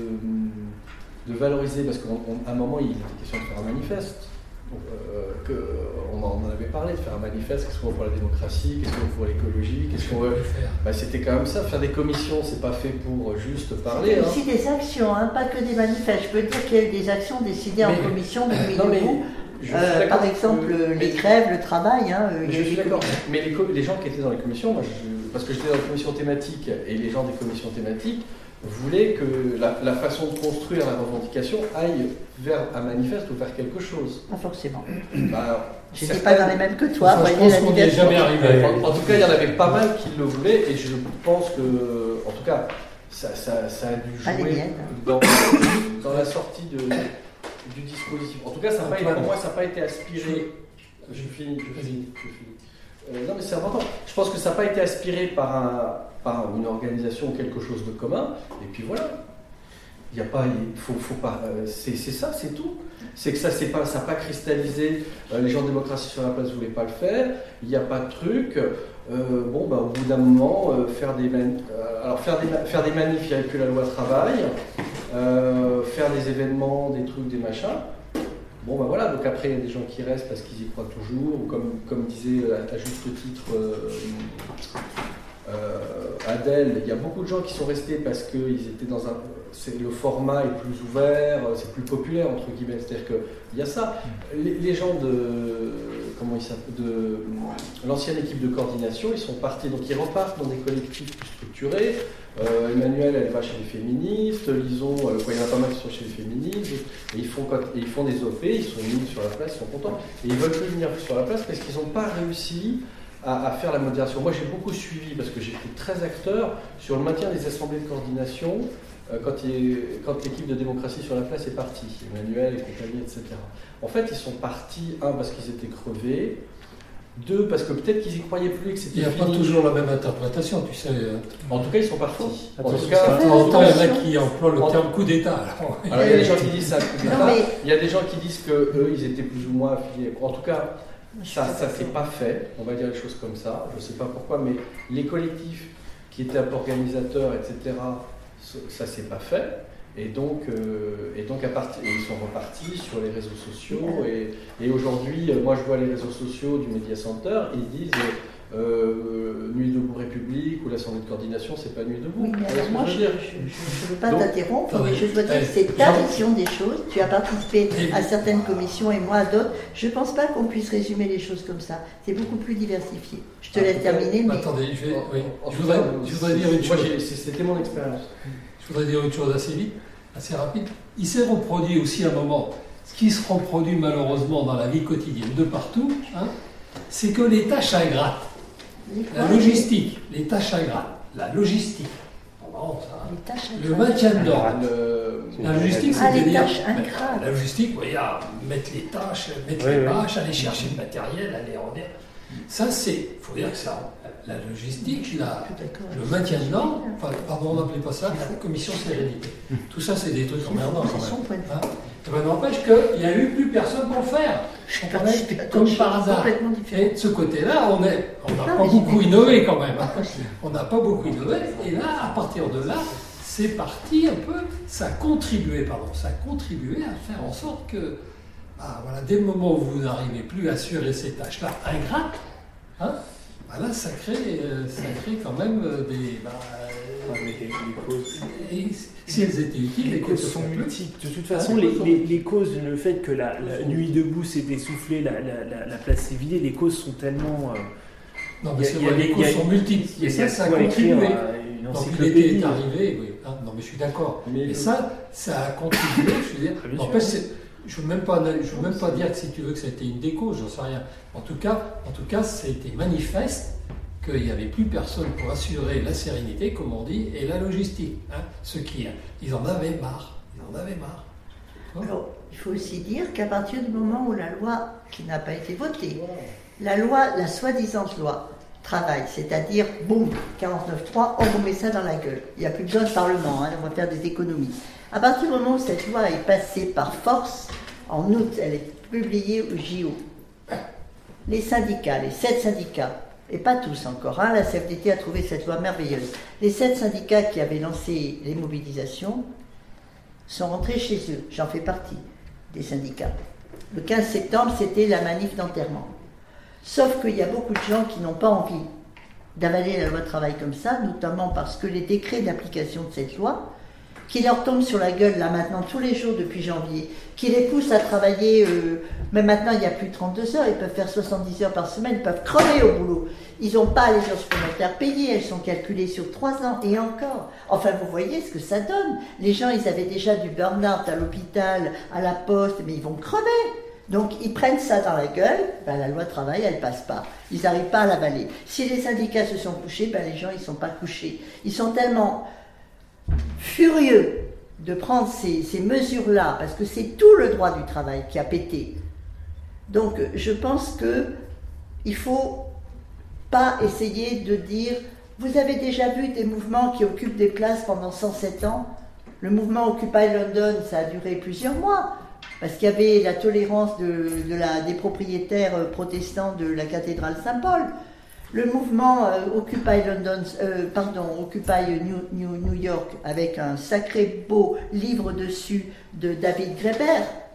Speaker 6: de, de valoriser, parce qu'à un moment il était question de faire un manifeste. Euh, que, on en avait parlé, de faire un manifeste, qu'est-ce qu'on veut pour la démocratie, qu'est-ce qu'on veut pour l'écologie, qu'est-ce qu'on veut... Bah, c'était quand même ça, faire des commissions, c'est pas fait pour juste parler.
Speaker 1: C'est aussi hein. des actions, hein, pas que des manifestes. Je peux dire qu'il y a eu des actions décidées mais, en commission de Nuit debout. Euh, par exemple, que, les grèves, le travail. Hein,
Speaker 6: mais je suis d'accord, mais les, les gens qui étaient dans les commissions, moi, je, parce que j'étais dans les commissions thématiques, et les gens des commissions thématiques voulaient que la, la façon de construire la revendication aille vers un manifeste ou vers quelque chose.
Speaker 1: Pas forcément.
Speaker 6: Bah,
Speaker 1: je n'étais pas dans les mêmes que toi.
Speaker 6: Je pense qu'on n'y est jamais arrivé. En, en tout cas, il y en avait pas mal qui le voulaient, et je pense que, en tout cas, ça, ça, ça a dû jouer dans, dans la sortie de, du dispositif. En tout cas, ça a pas été, pour moi, ça n'a pas été aspiré. Je finis, je finis, je finis. Euh, non, mais c'est important. Je pense que ça n'a pas été aspiré par, un, par une organisation ou quelque chose de commun. Et puis voilà. Il n'y a pas, il faut, faut pas. Euh, c'est, c'est ça, c'est tout. C'est que ça, c'est pas, ça n'a pas cristallisé. Euh, les gens de démocratie sur la place ne voulaient pas le faire. Il n'y a pas de truc. Euh, bon, bah, au bout d'un moment, euh, faire des manifs. Euh, alors faire des, faire des manifs, il n'y avait plus la loi travail. Euh, faire des événements, des trucs, des machins. Bon ben voilà, donc après il y a des gens qui restent parce qu'ils y croient toujours, ou comme, comme disait à, à juste titre euh, euh, Adèle, il y a beaucoup de gens qui sont restés parce que ils étaient dans un, c'est, le format est plus ouvert, c'est plus populaire entre guillemets, c'est-à-dire qu'il y a ça. Les, les gens de, comment ils s'appellent, de l'ancienne équipe de coordination, ils sont partis, donc ils repartent dans des collectifs plus structurés. Euh, Emmanuel, elle va chez les féministes, Lison, euh, il y en a pas mal qui sont chez les féministes, et ils font, et ils font des O P, ils sont mis sur la place, ils sont contents, et ils veulent plus venir sur la place parce qu'ils n'ont pas réussi à, à faire la modération. Moi j'ai beaucoup suivi, parce que j'ai pris treize acteurs sur le maintien des assemblées de coordination, euh, quand, il, quand l'équipe de démocratie sur la place est partie, Emmanuel et compagnie, et cetera. En fait, ils sont partis, un, parce qu'ils étaient crevés, deux, parce que peut-être qu'ils y croyaient plus et que c'était
Speaker 7: Il n'y a
Speaker 6: fini.
Speaker 7: pas toujours la même interprétation, tu sais.
Speaker 6: En tout cas, ils sont partis. En tout
Speaker 7: De
Speaker 6: cas,
Speaker 7: temps en temps, il y en a qui emploient le terme coup d'État. Alors,
Speaker 6: alors, il y a des gens qui disent ça, coup d'État.
Speaker 1: mais...
Speaker 6: Il y a des gens qui disent qu'eux, ils étaient plus ou moins affiliés. En tout cas, ça ne s'est pas fait. On va dire les choses comme ça. Je ne sais pas pourquoi, mais les collectifs qui étaient un peu organisateurs, et cetera, ça ne s'est pas fait. Et donc, euh, et donc à partir, ils sont repartis sur les réseaux sociaux. Et, et aujourd'hui, moi je vois les réseaux sociaux du Media Center, ils disent euh, Nuit debout République ou l'Assemblée de coordination, c'est pas Nuit debout.
Speaker 1: Oui, mais alors moi, je ne veux pas
Speaker 6: donc,
Speaker 1: t'interrompre,
Speaker 7: attendez,
Speaker 1: mais je dois dire
Speaker 7: allez,
Speaker 1: que c'est ta vision des choses. Tu as participé à certaines commissions et moi à d'autres. Je ne pense pas qu'on puisse résumer les choses comme ça. C'est beaucoup plus diversifié. Je te laisse terminer. Mais...
Speaker 7: Attendez, je, vais, oui.
Speaker 6: En,
Speaker 7: je, voudrais,
Speaker 6: cas,
Speaker 7: je voudrais dire une
Speaker 6: moi,
Speaker 7: chose.
Speaker 6: C'était mon expérience.
Speaker 7: Je voudrais dire une chose assez vite, assez rapide. Il s'est reproduit aussi à un moment, ce qui se reproduit malheureusement dans la vie quotidienne de partout, hein, c'est que les tâches ingrates, la logistique, les tâches ingrates, la logistique, bon, ça,
Speaker 1: les tâches
Speaker 7: le maintien de l'ordre,
Speaker 6: Le...
Speaker 7: la logistique,
Speaker 1: ah, les
Speaker 7: c'est-à-dire
Speaker 1: tâches ingrates.
Speaker 7: la logistique, oui, à mettre les tâches, mettre
Speaker 3: oui,
Speaker 7: les
Speaker 3: oui.
Speaker 7: bâches, aller chercher le matériel, aller en air. Ça, c'est, il faut dire que ça, la logistique, la, le maintien de l'ordre, enfin, pardon, on n'appelait pas ça la commission sérénité. Tout ça, c'est des trucs emmerdants quand même. Hein. Et ben, n'empêche qu'il n'y a eu plus personne pour le faire. On est comme par hasard. Et de ce côté-là, on est, on n'a pas beaucoup innové quand même. Hein. On n'a pas beaucoup innové. Et là, à partir de là, c'est parti un peu, ça a contribué, pardon, ça a contribué à faire en sorte que, bah, voilà, dès le moment où vous n'arrivez plus à assurer ces tâches-là ingrates, hein, bah là, ça crée, ça crée quand même des. Bah,
Speaker 2: les, les causes.
Speaker 7: Et si elles étaient utiles,
Speaker 2: les causes sont multiples. De toute façon, les, les, les causes, le fait que la, la nuit debout s'est essoufflée, la, la, la, la place s'est vidée, les causes sont tellement. Euh,
Speaker 7: non, mais c'est vrai, les causes sont multiples. Et ça, ça a contribué. Donc l'été est arrivé, oui. Hein, non, mais je suis d'accord. Mais et ça, ça a contribué, je veux dire. En fait, c'est. Je ne veux même pas, je veux même pas dire que si tu veux que ça a été une des causes, j'en sais rien. En tout cas, en tout cas, ça a été manifeste qu'il n'y avait plus personne pour assurer la sérénité, comme on dit, et la logistique. Hein. Ceux qui, ils en avaient marre. Ils en avaient marre.
Speaker 1: Bon. Alors, il faut aussi dire qu'à partir du moment où la loi, qui n'a pas été votée, la loi, la soi-disant loi travail, c'est-à-dire, boum, quarante-neuf trois, on vous met ça dans la gueule. Il n'y a plus besoin de parlement, hein, on va faire des économies. À partir du moment où cette loi est passée par force, en août, elle est publiée au J O. Les syndicats, les sept syndicats, et pas tous encore, hein, la C F D T a trouvé cette loi merveilleuse. Les sept syndicats qui avaient lancé les mobilisations sont rentrés chez eux. J'en fais partie des syndicats. Le quinze septembre, c'était la manif d'enterrement. Sauf qu'il y a beaucoup de gens qui n'ont pas envie d'avaler la loi de travail comme ça, notamment parce que les décrets d'application de cette loi, qui leur tombent sur la gueule là maintenant tous les jours depuis janvier, qui les poussent à travailler, euh, mais maintenant il n'y a plus de trente-deux heures, ils peuvent faire soixante-dix heures par semaine, ils peuvent crever au boulot. Ils n'ont pas les heures supplémentaires payées, elles sont calculées sur trois ans et encore. Enfin vous voyez ce que ça donne. Les gens ils avaient déjà du burn-out à l'hôpital, à la poste, mais ils vont crever. Donc ils prennent ça dans la gueule, ben, la loi travail elle passe pas. Ils n'arrivent pas à l'avaler. Si les syndicats se sont couchés, ben, les gens ils ne sont pas couchés. Ils sont tellement furieux de prendre ces, ces mesures-là, parce que c'est tout le droit du travail qui a pété. Donc je pense qu'il ne faut pas essayer de dire, vous avez déjà vu des mouvements qui occupent des places pendant cent sept ans. Le mouvement Occupy London, ça a duré plusieurs mois, parce qu'il y avait la tolérance de, de la, des propriétaires protestants de la cathédrale Saint-Paul. Le mouvement euh, Occupy London, euh, pardon, Occupy New, New, New York, avec un sacré beau livre dessus de David Graeber,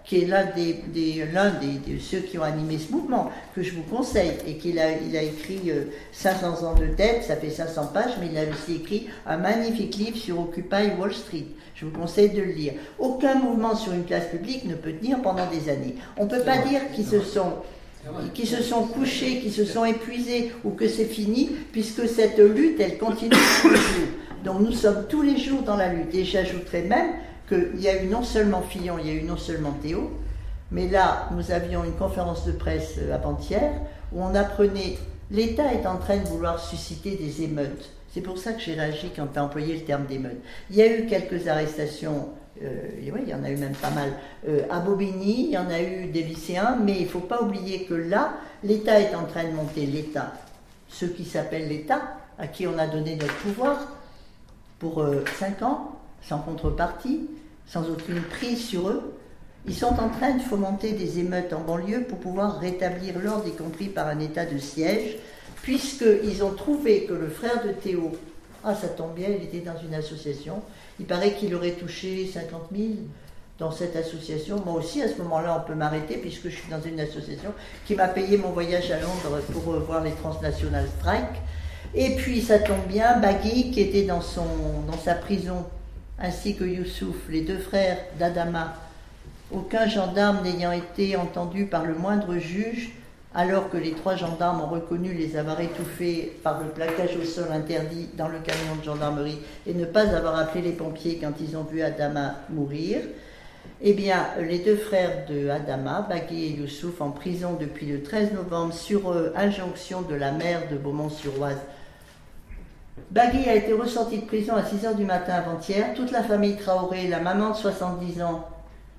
Speaker 1: qui est l'un des, des, l'un des, de ceux qui ont animé ce mouvement, que je vous conseille, et qu'il a, il a écrit euh, cinq cents ans de tête, ça fait cinq cents pages, mais il a aussi écrit un magnifique livre sur Occupy Wall Street. Je vous conseille de le lire. Aucun mouvement sur une place publique ne peut tenir pendant des années. On ne peut pas dire qu'ils se sont... qui se sont couchés, qui se sont épuisés ou que c'est fini, puisque cette lutte, elle continue tous les jours. Donc nous sommes tous les jours dans la lutte. Et j'ajouterais même qu'il y a eu non seulement Fillon, il y a eu non seulement Théo, mais là, nous avions une conférence de presse avant-hier où on apprenait, l'État est en train de vouloir susciter des émeutes. C'est pour ça que j'ai réagi quand tu as employé le terme d'émeute. Il y a eu quelques arrestations. Euh, et ouais, il y en a eu même pas mal euh, à Bobigny, il y en a eu des lycéens, mais il ne faut pas oublier que là, l'État est en train de monter l'État. Ceux qui s'appellent l'État, à qui on a donné notre pouvoir pour euh, cinq ans, sans contrepartie, sans aucune prise sur eux, ils sont en train de fomenter des émeutes en banlieue pour pouvoir rétablir l'ordre, y compris par un état de siège, puisqu'ils ont trouvé que le frère de Théo, ah ça tombe bien, il était dans une association, il paraît qu'il aurait touché cinquante mille dans cette association. Moi aussi, à ce moment-là, on peut m'arrêter puisque je suis dans une association qui m'a payé mon voyage à Londres pour voir les transnational strikes. Et puis, ça tombe bien, Bagui, qui était dans, son, dans sa prison, ainsi que Youssouf, les deux frères d'Adama, aucun gendarme n'ayant été entendu par le moindre juge, alors que les trois gendarmes ont reconnu les avoir étouffés par le plaquage au sol interdit dans le camion de gendarmerie et ne pas avoir appelé les pompiers quand ils ont vu Adama mourir, eh bien, les deux frères de Adama, Bagui et Youssouf, en prison depuis le treize novembre sur euh, injonction de la maire de Beaumont-sur-Oise. Bagui a été ressorti de prison à six heures du matin avant-hier. Toute la famille Traoré, la maman de soixante-dix ans,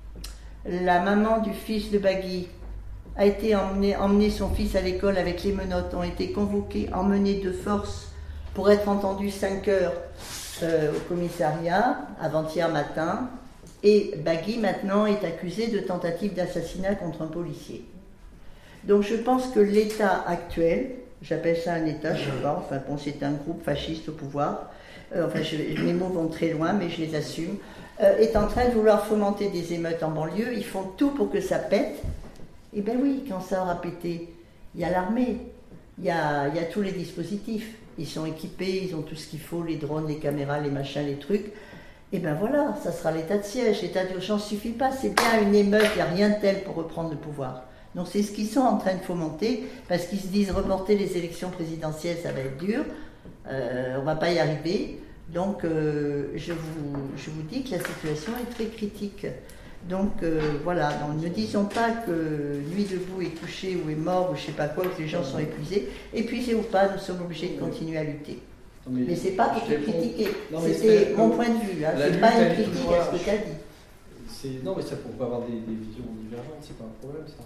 Speaker 1: la maman du fils de Bagui, a été emmené, emmené son fils à l'école avec les menottes, ont été convoqués, emmenés de force pour être entendus cinq heures euh, au commissariat avant-hier matin. Et Bagui maintenant est accusé de tentative d'assassinat contre un policier. Donc je pense que l'État actuel, j'appelle ça un État, je ne sais pas, enfin bon, c'est un groupe fasciste au pouvoir, euh, enfin je, mes mots vont très loin mais je les assume, euh, est en train de vouloir fomenter des émeutes en banlieue, ils font tout pour que ça pète. Eh bien oui, quand ça aura pété, il y a l'armée, il y a, il y a tous les dispositifs, ils sont équipés, ils ont tout ce qu'il faut, les drones, les caméras, les machins, les trucs. Et bien voilà, ça sera l'état de siège, l'état d'urgence ne suffit pas, c'est bien une émeute, il n'y a rien de tel pour reprendre le pouvoir. Donc c'est ce qu'ils sont en train de fomenter, parce qu'ils se disent reporter les élections présidentielles, ça va être dur, euh, on ne va pas y arriver. Donc euh, je, vous, je vous dis que la situation est très critique. Donc euh, voilà, donc, ne disons pas que Nuit debout est couché ou est mort ou je ne sais pas quoi, que les gens sont épuisés. Épuisés ou pas, nous sommes obligés de continuer à lutter. Mais, mais c'est pas pour te critiquer, c'était mon point de vue, hein. C'est pas une critique à ce que tu as dit.
Speaker 6: Non, mais ça pour pas avoir des, des visions divergentes, c'est pas un problème ça.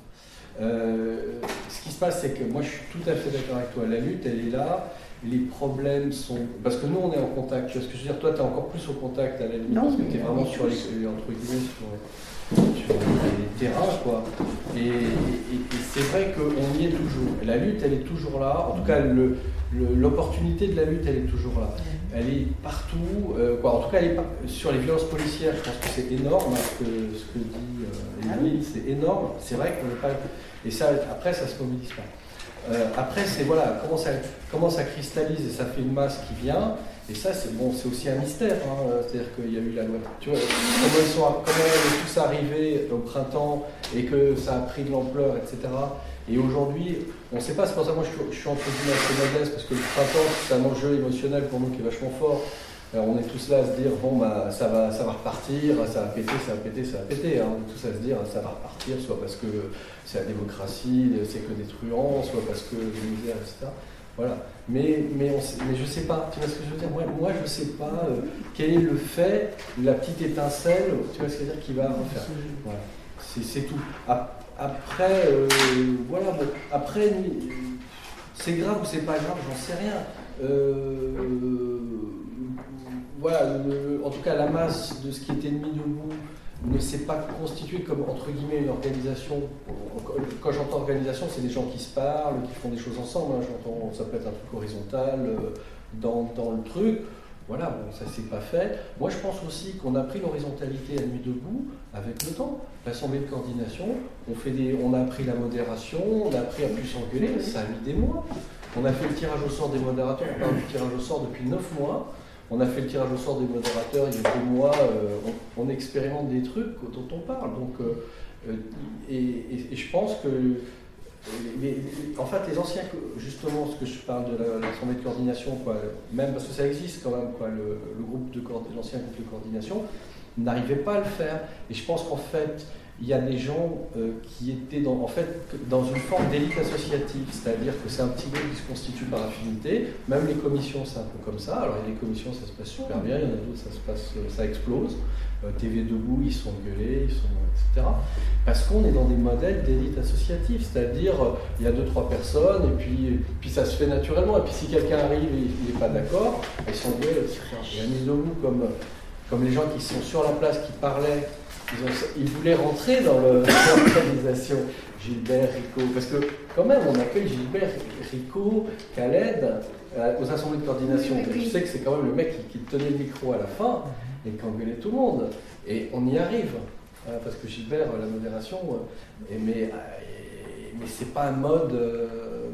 Speaker 6: Euh, ce qui se passe, c'est que moi je suis tout à fait d'accord avec toi. La lutte, elle est là. Les problèmes sont. Parce que nous, on est en contact. Tu vois ce que je veux dire? Toi, tu es encore plus au contact à la limite.
Speaker 1: Non,
Speaker 6: parce que tu es vraiment sur les, entre guillemets, sur, sur les terrains, quoi. Et, et, et c'est vrai qu'on y est toujours. La lutte, elle est toujours là. En tout cas, le, le, l'opportunité de la lutte, elle est toujours là. Elle est partout. Euh, quoi. En tout cas, elle est par... sur les violences policières, je pense que c'est énorme. Hein, ce, que, ce que dit euh, Émile, c'est énorme. C'est vrai qu'on n'est pas. Et ça, après, ça se mobilise pas. Euh, après, c'est voilà, comment ça, comment ça cristallise et ça fait une masse qui vient. Et ça, c'est bon, c'est aussi un mystère. Hein, c'est-à-dire qu'il y a eu la loi. Tu vois, comment ils sont, comment est tout ça arrivé au printemps et que ça a pris de l'ampleur, et cetera. Et aujourd'hui, on ne sait pas. C'est pour ça que moi, je suis, je suis entre guillemets assez modeste parce que le printemps, c'est un enjeu émotionnel pour nous qui est vachement fort. Alors, on est tous là à se dire bon bah ça va, ça va repartir, ça va péter, ça va péter, ça va péter. Hein. On est tous à se dire ça va repartir, soit parce que c'est la démocratie, c'est que des truands, soit parce que des misères, et cetera. Voilà. Mais mais, on sait, mais je sais pas. Tu vois ce que je veux dire? Moi, moi je sais pas euh, quel est le fait, la petite étincelle. Tu vois ce que je veux dire qui va refaire. Voilà. C'est, c'est tout. Après euh, voilà. Bon, après c'est grave ou c'est pas grave, j'en sais rien. Euh, Voilà, le, en tout cas, la masse de ce qui était Nuit debout ne s'est pas constituée comme, entre guillemets, une organisation. Quand j'entends organisation, c'est des gens qui se parlent, qui font des choses ensemble. Hein. J'entends, ça peut être un truc horizontal euh, dans, dans le truc. Voilà, bon, ça s'est pas fait. Moi, je pense aussi qu'on a pris l'horizontalité à Nuit debout avec le temps. L'assemblée de coordination, on, fait des, on a appris la modération, on a appris à plus s'engueuler, ça a mis des mois. On a fait le tirage au sort des modérateurs, on parle du tirage au sort depuis neuf mois. On a fait le tirage au sort des modérateurs il y a deux mois, euh, on, on expérimente des trucs dont on parle. Donc, euh, et, et, et je pense que Les, les, en fait, les anciens, justement, ce que je parle de l'assemblée de coordination, quoi, même parce que ça existe quand même, quoi, le, le groupe de l'ancien groupe de coordination, n'arrivait pas à le faire. Et je pense qu'en fait, il y a des gens euh, qui étaient dans, en fait, dans une forme d'élite associative, c'est-à-dire que c'est un petit groupe qui se constitue par affinité. Même les commissions, c'est un peu comme ça. Alors, il y a des commissions, ça se passe super bien, il y en a d'autres, ça se passe, ça explose. Euh, T V Debout, ils sont gueulés, ils sont, et cetera. Parce qu'on est dans des modèles d'élite associative, c'est-à-dire euh, il y a deux, trois personnes, et puis, puis ça se fait naturellement. Et puis si quelqu'un arrive et il n'est pas d'accord, ils sont gueulés, et cetera. Il y a Nuit debout comme, comme les gens qui sont sur la place, qui parlaient, ils, ont, ils voulaient rentrer dans l'organisation. Gilbert, Rico, parce que quand même on accueille Gilbert, Rico, Khaled euh, aux assemblées de coordination. Je sais que c'est quand même le mec qui, qui tenait le micro à la fin et qui engueulait tout le monde. Et on y arrive, hein, parce que Gilbert, la modération, euh, et, mais, euh, mais c'est pas un mode euh,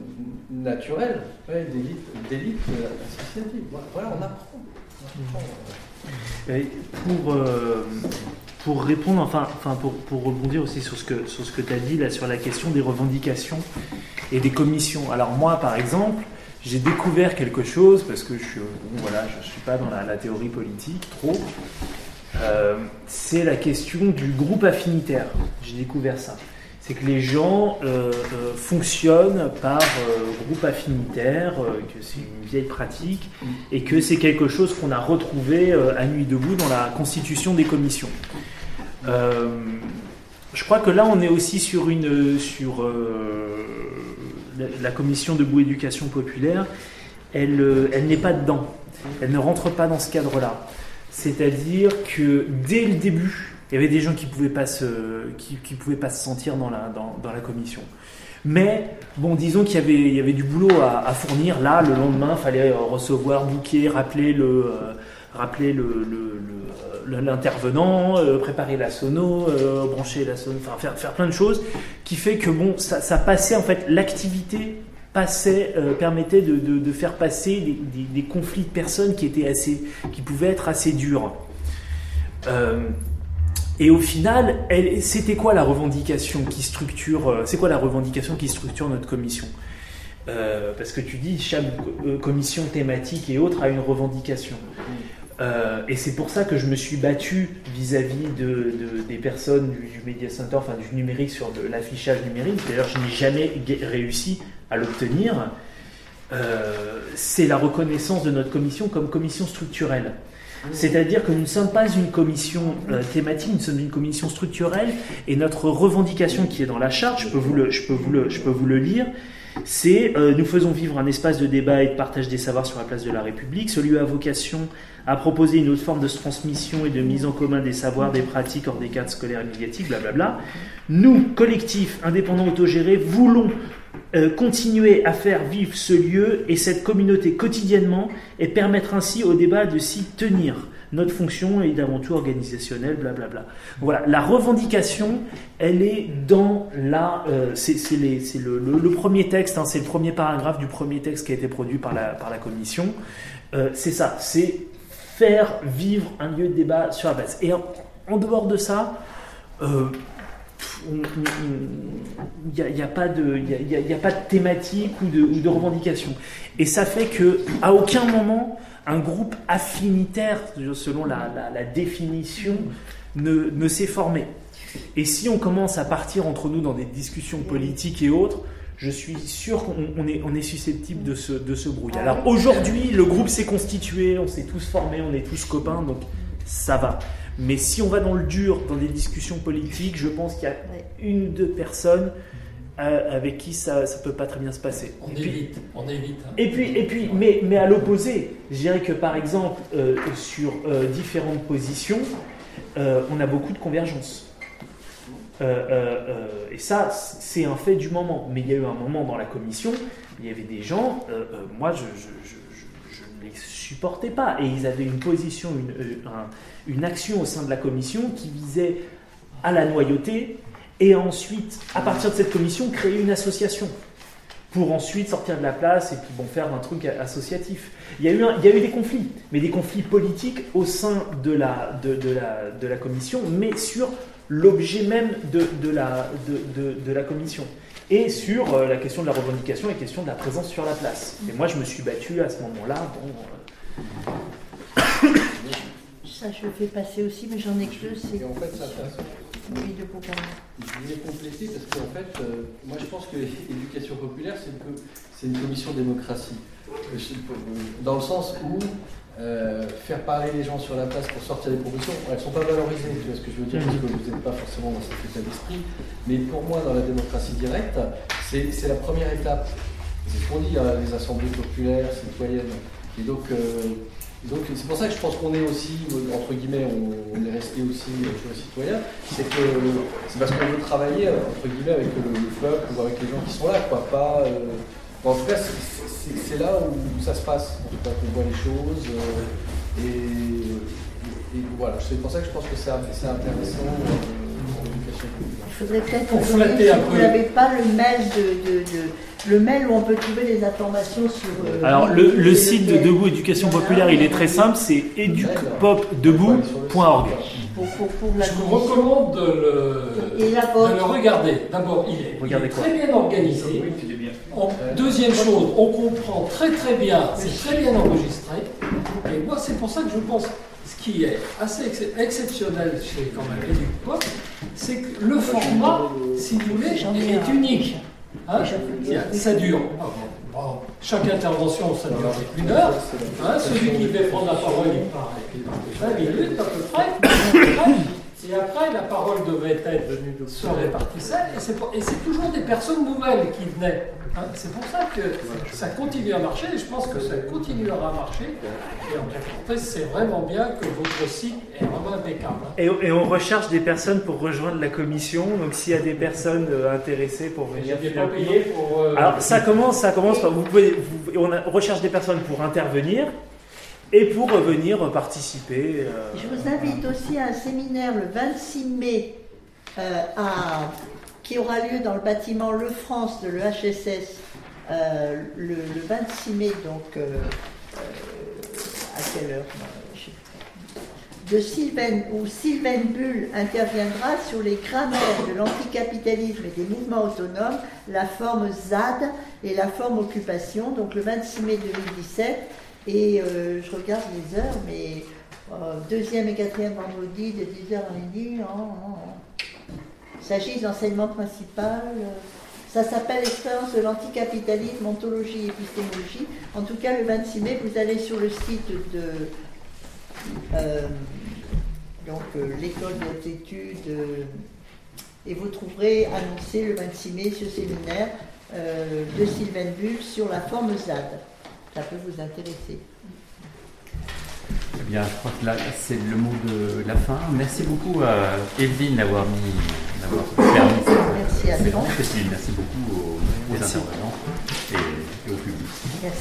Speaker 6: naturel, ouais, d'élite, d'élite associative. Voilà, on apprend. On apprend.
Speaker 2: Et pour, euh, pour répondre, enfin, enfin pour, pour rebondir aussi sur ce que, sur ce que tu as dit, là, sur la question des revendications et des commissions. Alors moi, par exemple, j'ai découvert quelque chose, parce que je suis, bon, voilà, je ne suis pas dans la, la théorie politique trop, euh, c'est la question du groupe affinitaire. J'ai découvert ça. C'est que les gens euh, euh, fonctionnent par euh, groupe affinitaire, euh, que c'est une vieille pratique, et que c'est quelque chose qu'on a retrouvé euh, à Nuit debout dans la constitution des commissions. Euh, je crois que là, on est aussi sur une... Sur, euh, la commission Debout Éducation Populaire, elle, elle n'est pas dedans. Elle ne rentre pas dans ce cadre-là. C'est-à-dire que dès le début, il y avait des gens qui ne pouvaient pas se, qui, qui pouvaient pas se sentir dans la, dans, dans la commission. Mais, bon, disons qu'il y avait, il y avait du boulot à, à fournir. Là, le lendemain, il fallait recevoir, booker, rappeler le... Euh, rappeler le, le, le, l'intervenant, euh, préparer la sono, euh, brancher la sono, enfin faire, faire plein de choses, qui fait que bon, ça, ça passait en fait, l'activité passait, euh, permettait de, de, de faire passer des, des, des conflits de personnes qui étaient assez, qui pouvaient être assez durs. Euh, et au final, elle, c'était quoi la revendication qui structure, euh, c'est quoi la revendication qui structure notre commission ? Euh, parce que tu dis chaque euh, commission thématique et autres a une revendication. Euh, et c'est pour ça que je me suis battu vis-à-vis de, de, des personnes du, du Media Center, enfin du numérique, sur de l'affichage numérique. D'ailleurs, je n'ai jamais réussi à l'obtenir. Euh, c'est la reconnaissance de notre commission comme commission structurelle. C'est-à-dire que nous ne sommes pas une commission euh, thématique, nous sommes une commission structurelle, et notre revendication qui est dans la charte, je peux vous le, je peux vous le, je peux vous le lire, c'est euh, nous faisons vivre un espace de débat et de partage des savoirs sur la place de la République. Ce lieu a vocation à proposer une autre forme de transmission et de mise en commun des savoirs, des pratiques hors des cadres scolaires et médiatiques, blablabla. Nous, collectif, indépendant, autogéré, voulons euh, continuer à faire vivre ce lieu et cette communauté quotidiennement et permettre ainsi au débat de s'y tenir. Notre fonction est d'avant tout organisationnelle, blablabla. Voilà, la revendication, elle est dans la... Euh, c'est c'est, les, c'est le, le, le premier texte, hein, c'est le premier paragraphe du premier texte qui a été produit par la, par la commission. Euh, c'est ça, c'est faire vivre un lieu de débat sur la base. Et en, en dehors de ça, euh, il n'y a, y a, pas de, y a, y a pas de thématique ou de, ou de revendication. Et ça fait qu'à aucun moment... un groupe affinitaire, selon la, la, la définition, ne, ne s'est formé. Et si on commence à partir entre nous dans des discussions politiques et autres, je suis sûr qu'on on est, on est susceptible de se, de se brouiller. Alors aujourd'hui, le groupe s'est constitué, on s'est tous formés, on est tous copains, donc ça va. Mais si on va dans le dur, dans des discussions politiques, je pense qu'il y a une ou deux personnes avec qui ça ne peut pas très bien se passer.
Speaker 7: On et évite, puis, on évite. Hein.
Speaker 2: Et puis, et puis mais, mais à l'opposé, je dirais que par exemple, euh, sur euh, différentes positions, euh, on a beaucoup de convergences. Euh, euh, euh, et ça, c'est un fait du moment. Mais il y a eu un moment dans la commission, il y avait des gens, euh, euh, moi je, je, je, je, je ne les supportaient pas. Et ils avaient une position, une, un, une action au sein de la commission qui visait à la noyauter et ensuite, à partir de cette commission, créer une association pour ensuite sortir de la place et puis bon, faire un truc associatif. Il y a eu, un, il y a eu des conflits, mais des conflits politiques au sein de la, de, de la, de la commission, mais sur l'objet même de, de, la, de, de, de la commission. Et sur euh, la question de la revendication et la question de la présence sur la place. Et moi, je me suis battu à ce moment-là. Bon,
Speaker 1: euh... Ça, je le fais passer aussi, mais j'en ai que deux. C'est
Speaker 6: en fait, ça intéressant.
Speaker 1: Oui, de Bougain.
Speaker 6: Je voulais compléter parce qu'en fait, euh, moi, je pense que l'éducation populaire, c'est une, c'est une commission démocratie. Dans le sens où euh, faire parler les gens sur la place pour sortir des propositions, elles ne sont pas valorisées. Tu vois ce que je veux dire? Parce que vous n'êtes pas forcément dans cet état d'esprit. Mais pour moi, dans la démocratie directe, c'est, c'est la première étape. C'est ce qu'on dit, hein, les assemblées populaires, citoyennes. Et donc, euh, donc c'est pour ça que je pense qu'on est aussi, entre guillemets, on, on est resté aussi euh, citoyen. C'est que c'est parce qu'on veut travailler, entre guillemets, avec le, le peuple ou avec les gens qui sont là, quoi. Pas, euh, en tout cas, c'est, c'est, c'est là où ça se passe, en tout cas, qu'on voit les choses. Euh, et, et, et voilà, c'est pour ça que je pense que c'est, c'est intéressant. Euh,
Speaker 1: Il faudrait peut-être
Speaker 7: pour flatter un peu.
Speaker 1: Vous n'avez pas le mail de, de, de le mail où on peut trouver les informations sur. Euh,
Speaker 2: Alors le, le site de Debout Éducation Populaire, il est très simple, c'est educpop debout point org.
Speaker 1: Pour, pour, pour la
Speaker 7: Je vous recommande de le,
Speaker 1: Et la
Speaker 7: de le regarder. D'abord, il est, il est très bien organisé. En, deuxième chose, on comprend très très bien, c'est très bien enregistré. Et moi, c'est pour ça que je pense. Ce qui est assez ex- exceptionnel chez quand même EduPop, c'est que le format, si vous voulez, est unique. Hein, ça dure. Bon, chaque intervention, ça dure une heure. Hein, celui qui fait prendre la parole, il part vingt minutes à peu près. Et après, la parole devait être se répartissait. Et c'est, pour, et c'est toujours des personnes nouvelles qui venaient. Hein, c'est pour ça que ça continue à marcher. Et je pense que ça continuera à marcher. Et en fait, c'est vraiment bien que votre site est vraiment impeccable. Hein.
Speaker 2: Et, et on recherche des personnes pour rejoindre la commission. Donc, s'il y a des personnes euh, intéressées pour venir,
Speaker 7: j'ai pas payé pour. Euh,
Speaker 2: Alors, ça commence, ça commence. Vous pouvez, vous, on, a, on recherche des personnes pour intervenir. Et pour venir participer. Euh,
Speaker 1: Je vous invite aussi à un séminaire le vingt-six mai euh, à, qui aura lieu dans le bâtiment Le France de l'E H S S euh, le, le vingt-six mai, donc euh, euh, à quelle heure de Sylvain, où Sylvain Bull interviendra sur les grammaires de l'anticapitalisme et des mouvements autonomes, la forme Z A D et la forme occupation, donc le vingt-six mai deux mille dix-sept. Et euh, je regarde les heures, mais euh, deuxième et quatrième vendredi de dix heures à midi. Oh, oh, oh. Il s'agit d'enseignement principal. Euh, ça s'appelle Expérience de l'anticapitalisme, ontologie et épistémologie. En tout cas, le vingt-six mai, vous allez sur le site de euh, donc, euh, l'école des hautes études euh, et vous trouverez annoncé le vingt-six mai ce séminaire euh, de Sylvain Bull sur la forme Z A D. Ça peut vous intéresser.
Speaker 3: Eh bien, je crois que là, c'est le mot de la fin. Merci beaucoup à Evelyne d'avoir mis, d'avoir permis cette,
Speaker 1: Merci à
Speaker 3: cette
Speaker 1: toi.
Speaker 3: Merci beaucoup aux, aux intervenants et, et au public.
Speaker 1: Merci.